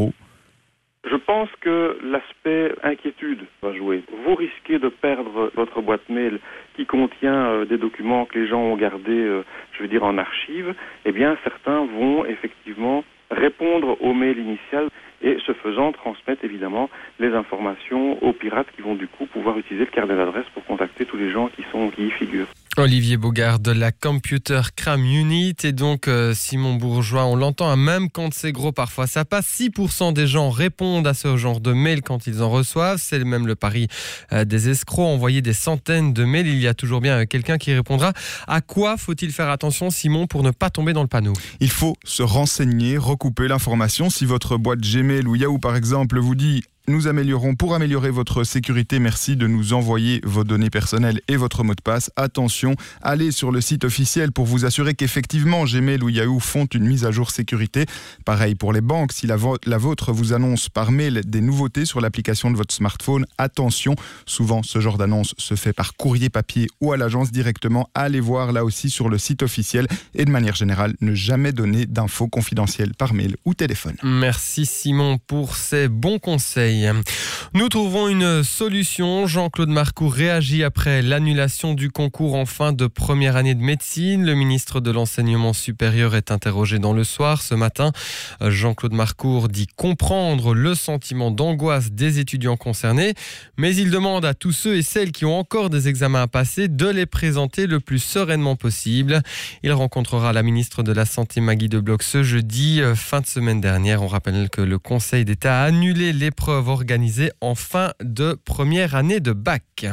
Je pense que l'aspect inquiétude va jouer. Vous risquez de perdre votre boîte mail qui contient euh, des documents que les gens ont gardés, euh, je veux dire, en archive. Eh bien, certains vont effectivement répondre au mail initial et, ce faisant, transmettre évidemment les informations aux pirates qui vont du coup pouvoir utiliser le carnet d'adresse pour contacter tous les gens qui, sont, qui y figurent. Olivier Bogard de la Computer Crime Unit et donc euh, Simon Bourgeois, on l'entend, hein, même quand c'est gros parfois ça passe, six pour cent des gens répondent à ce genre de mail quand ils en reçoivent, c'est même le pari euh, des escrocs, envoyer des centaines de mails, il y a toujours bien euh, quelqu'un qui répondra. À quoi faut-il faire attention, Simon, pour ne pas tomber dans le panneau ? Il faut se renseigner, recouper l'information. Si votre boîte Gmail ou Yahoo par exemple vous dit nous améliorons pour améliorer votre sécurité, merci de nous envoyer vos données personnelles et votre mot de passe. Attention, allez sur le site officiel pour vous assurer qu'effectivement Gmail ou Yahoo font une mise à jour sécurité. Pareil pour les banques, si la, vo- la vôtre vous annonce par mail des nouveautés sur l'application de votre smartphone, attention, souvent ce genre d'annonce se fait par courrier papier ou à l'agence directement. Allez voir là aussi sur le site officiel et de manière générale, ne jamais donner d'infos confidentielles par mail ou téléphone. Merci Simon pour ces bons conseils. Nous trouvons une solution. Jean-Claude Marcourt réagit après l'annulation du concours en fin de première année de médecine. Le ministre de l'Enseignement supérieur est interrogé dans Le Soir ce matin. Jean-Claude Marcourt dit comprendre le sentiment d'angoisse des étudiants concernés, mais il demande à tous ceux et celles qui ont encore des examens à passer de les présenter le plus sereinement possible. Il rencontrera la ministre de la Santé Maggie De Bloch ce jeudi, fin de semaine dernière. On rappelle que le Conseil d'État a annulé l'épreuve organisée en fin de première année de bac.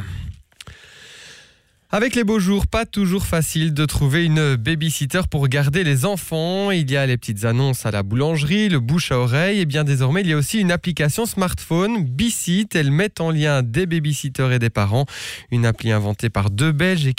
Avec les beaux jours, pas toujours facile de trouver une babysitter pour garder les enfants. Il y a les petites annonces à la boulangerie, le bouche à oreille et bien désormais il y a aussi une application smartphone, Bisit. Elle met en lien des babysitters et des parents. Une appli inventée par deux Belges et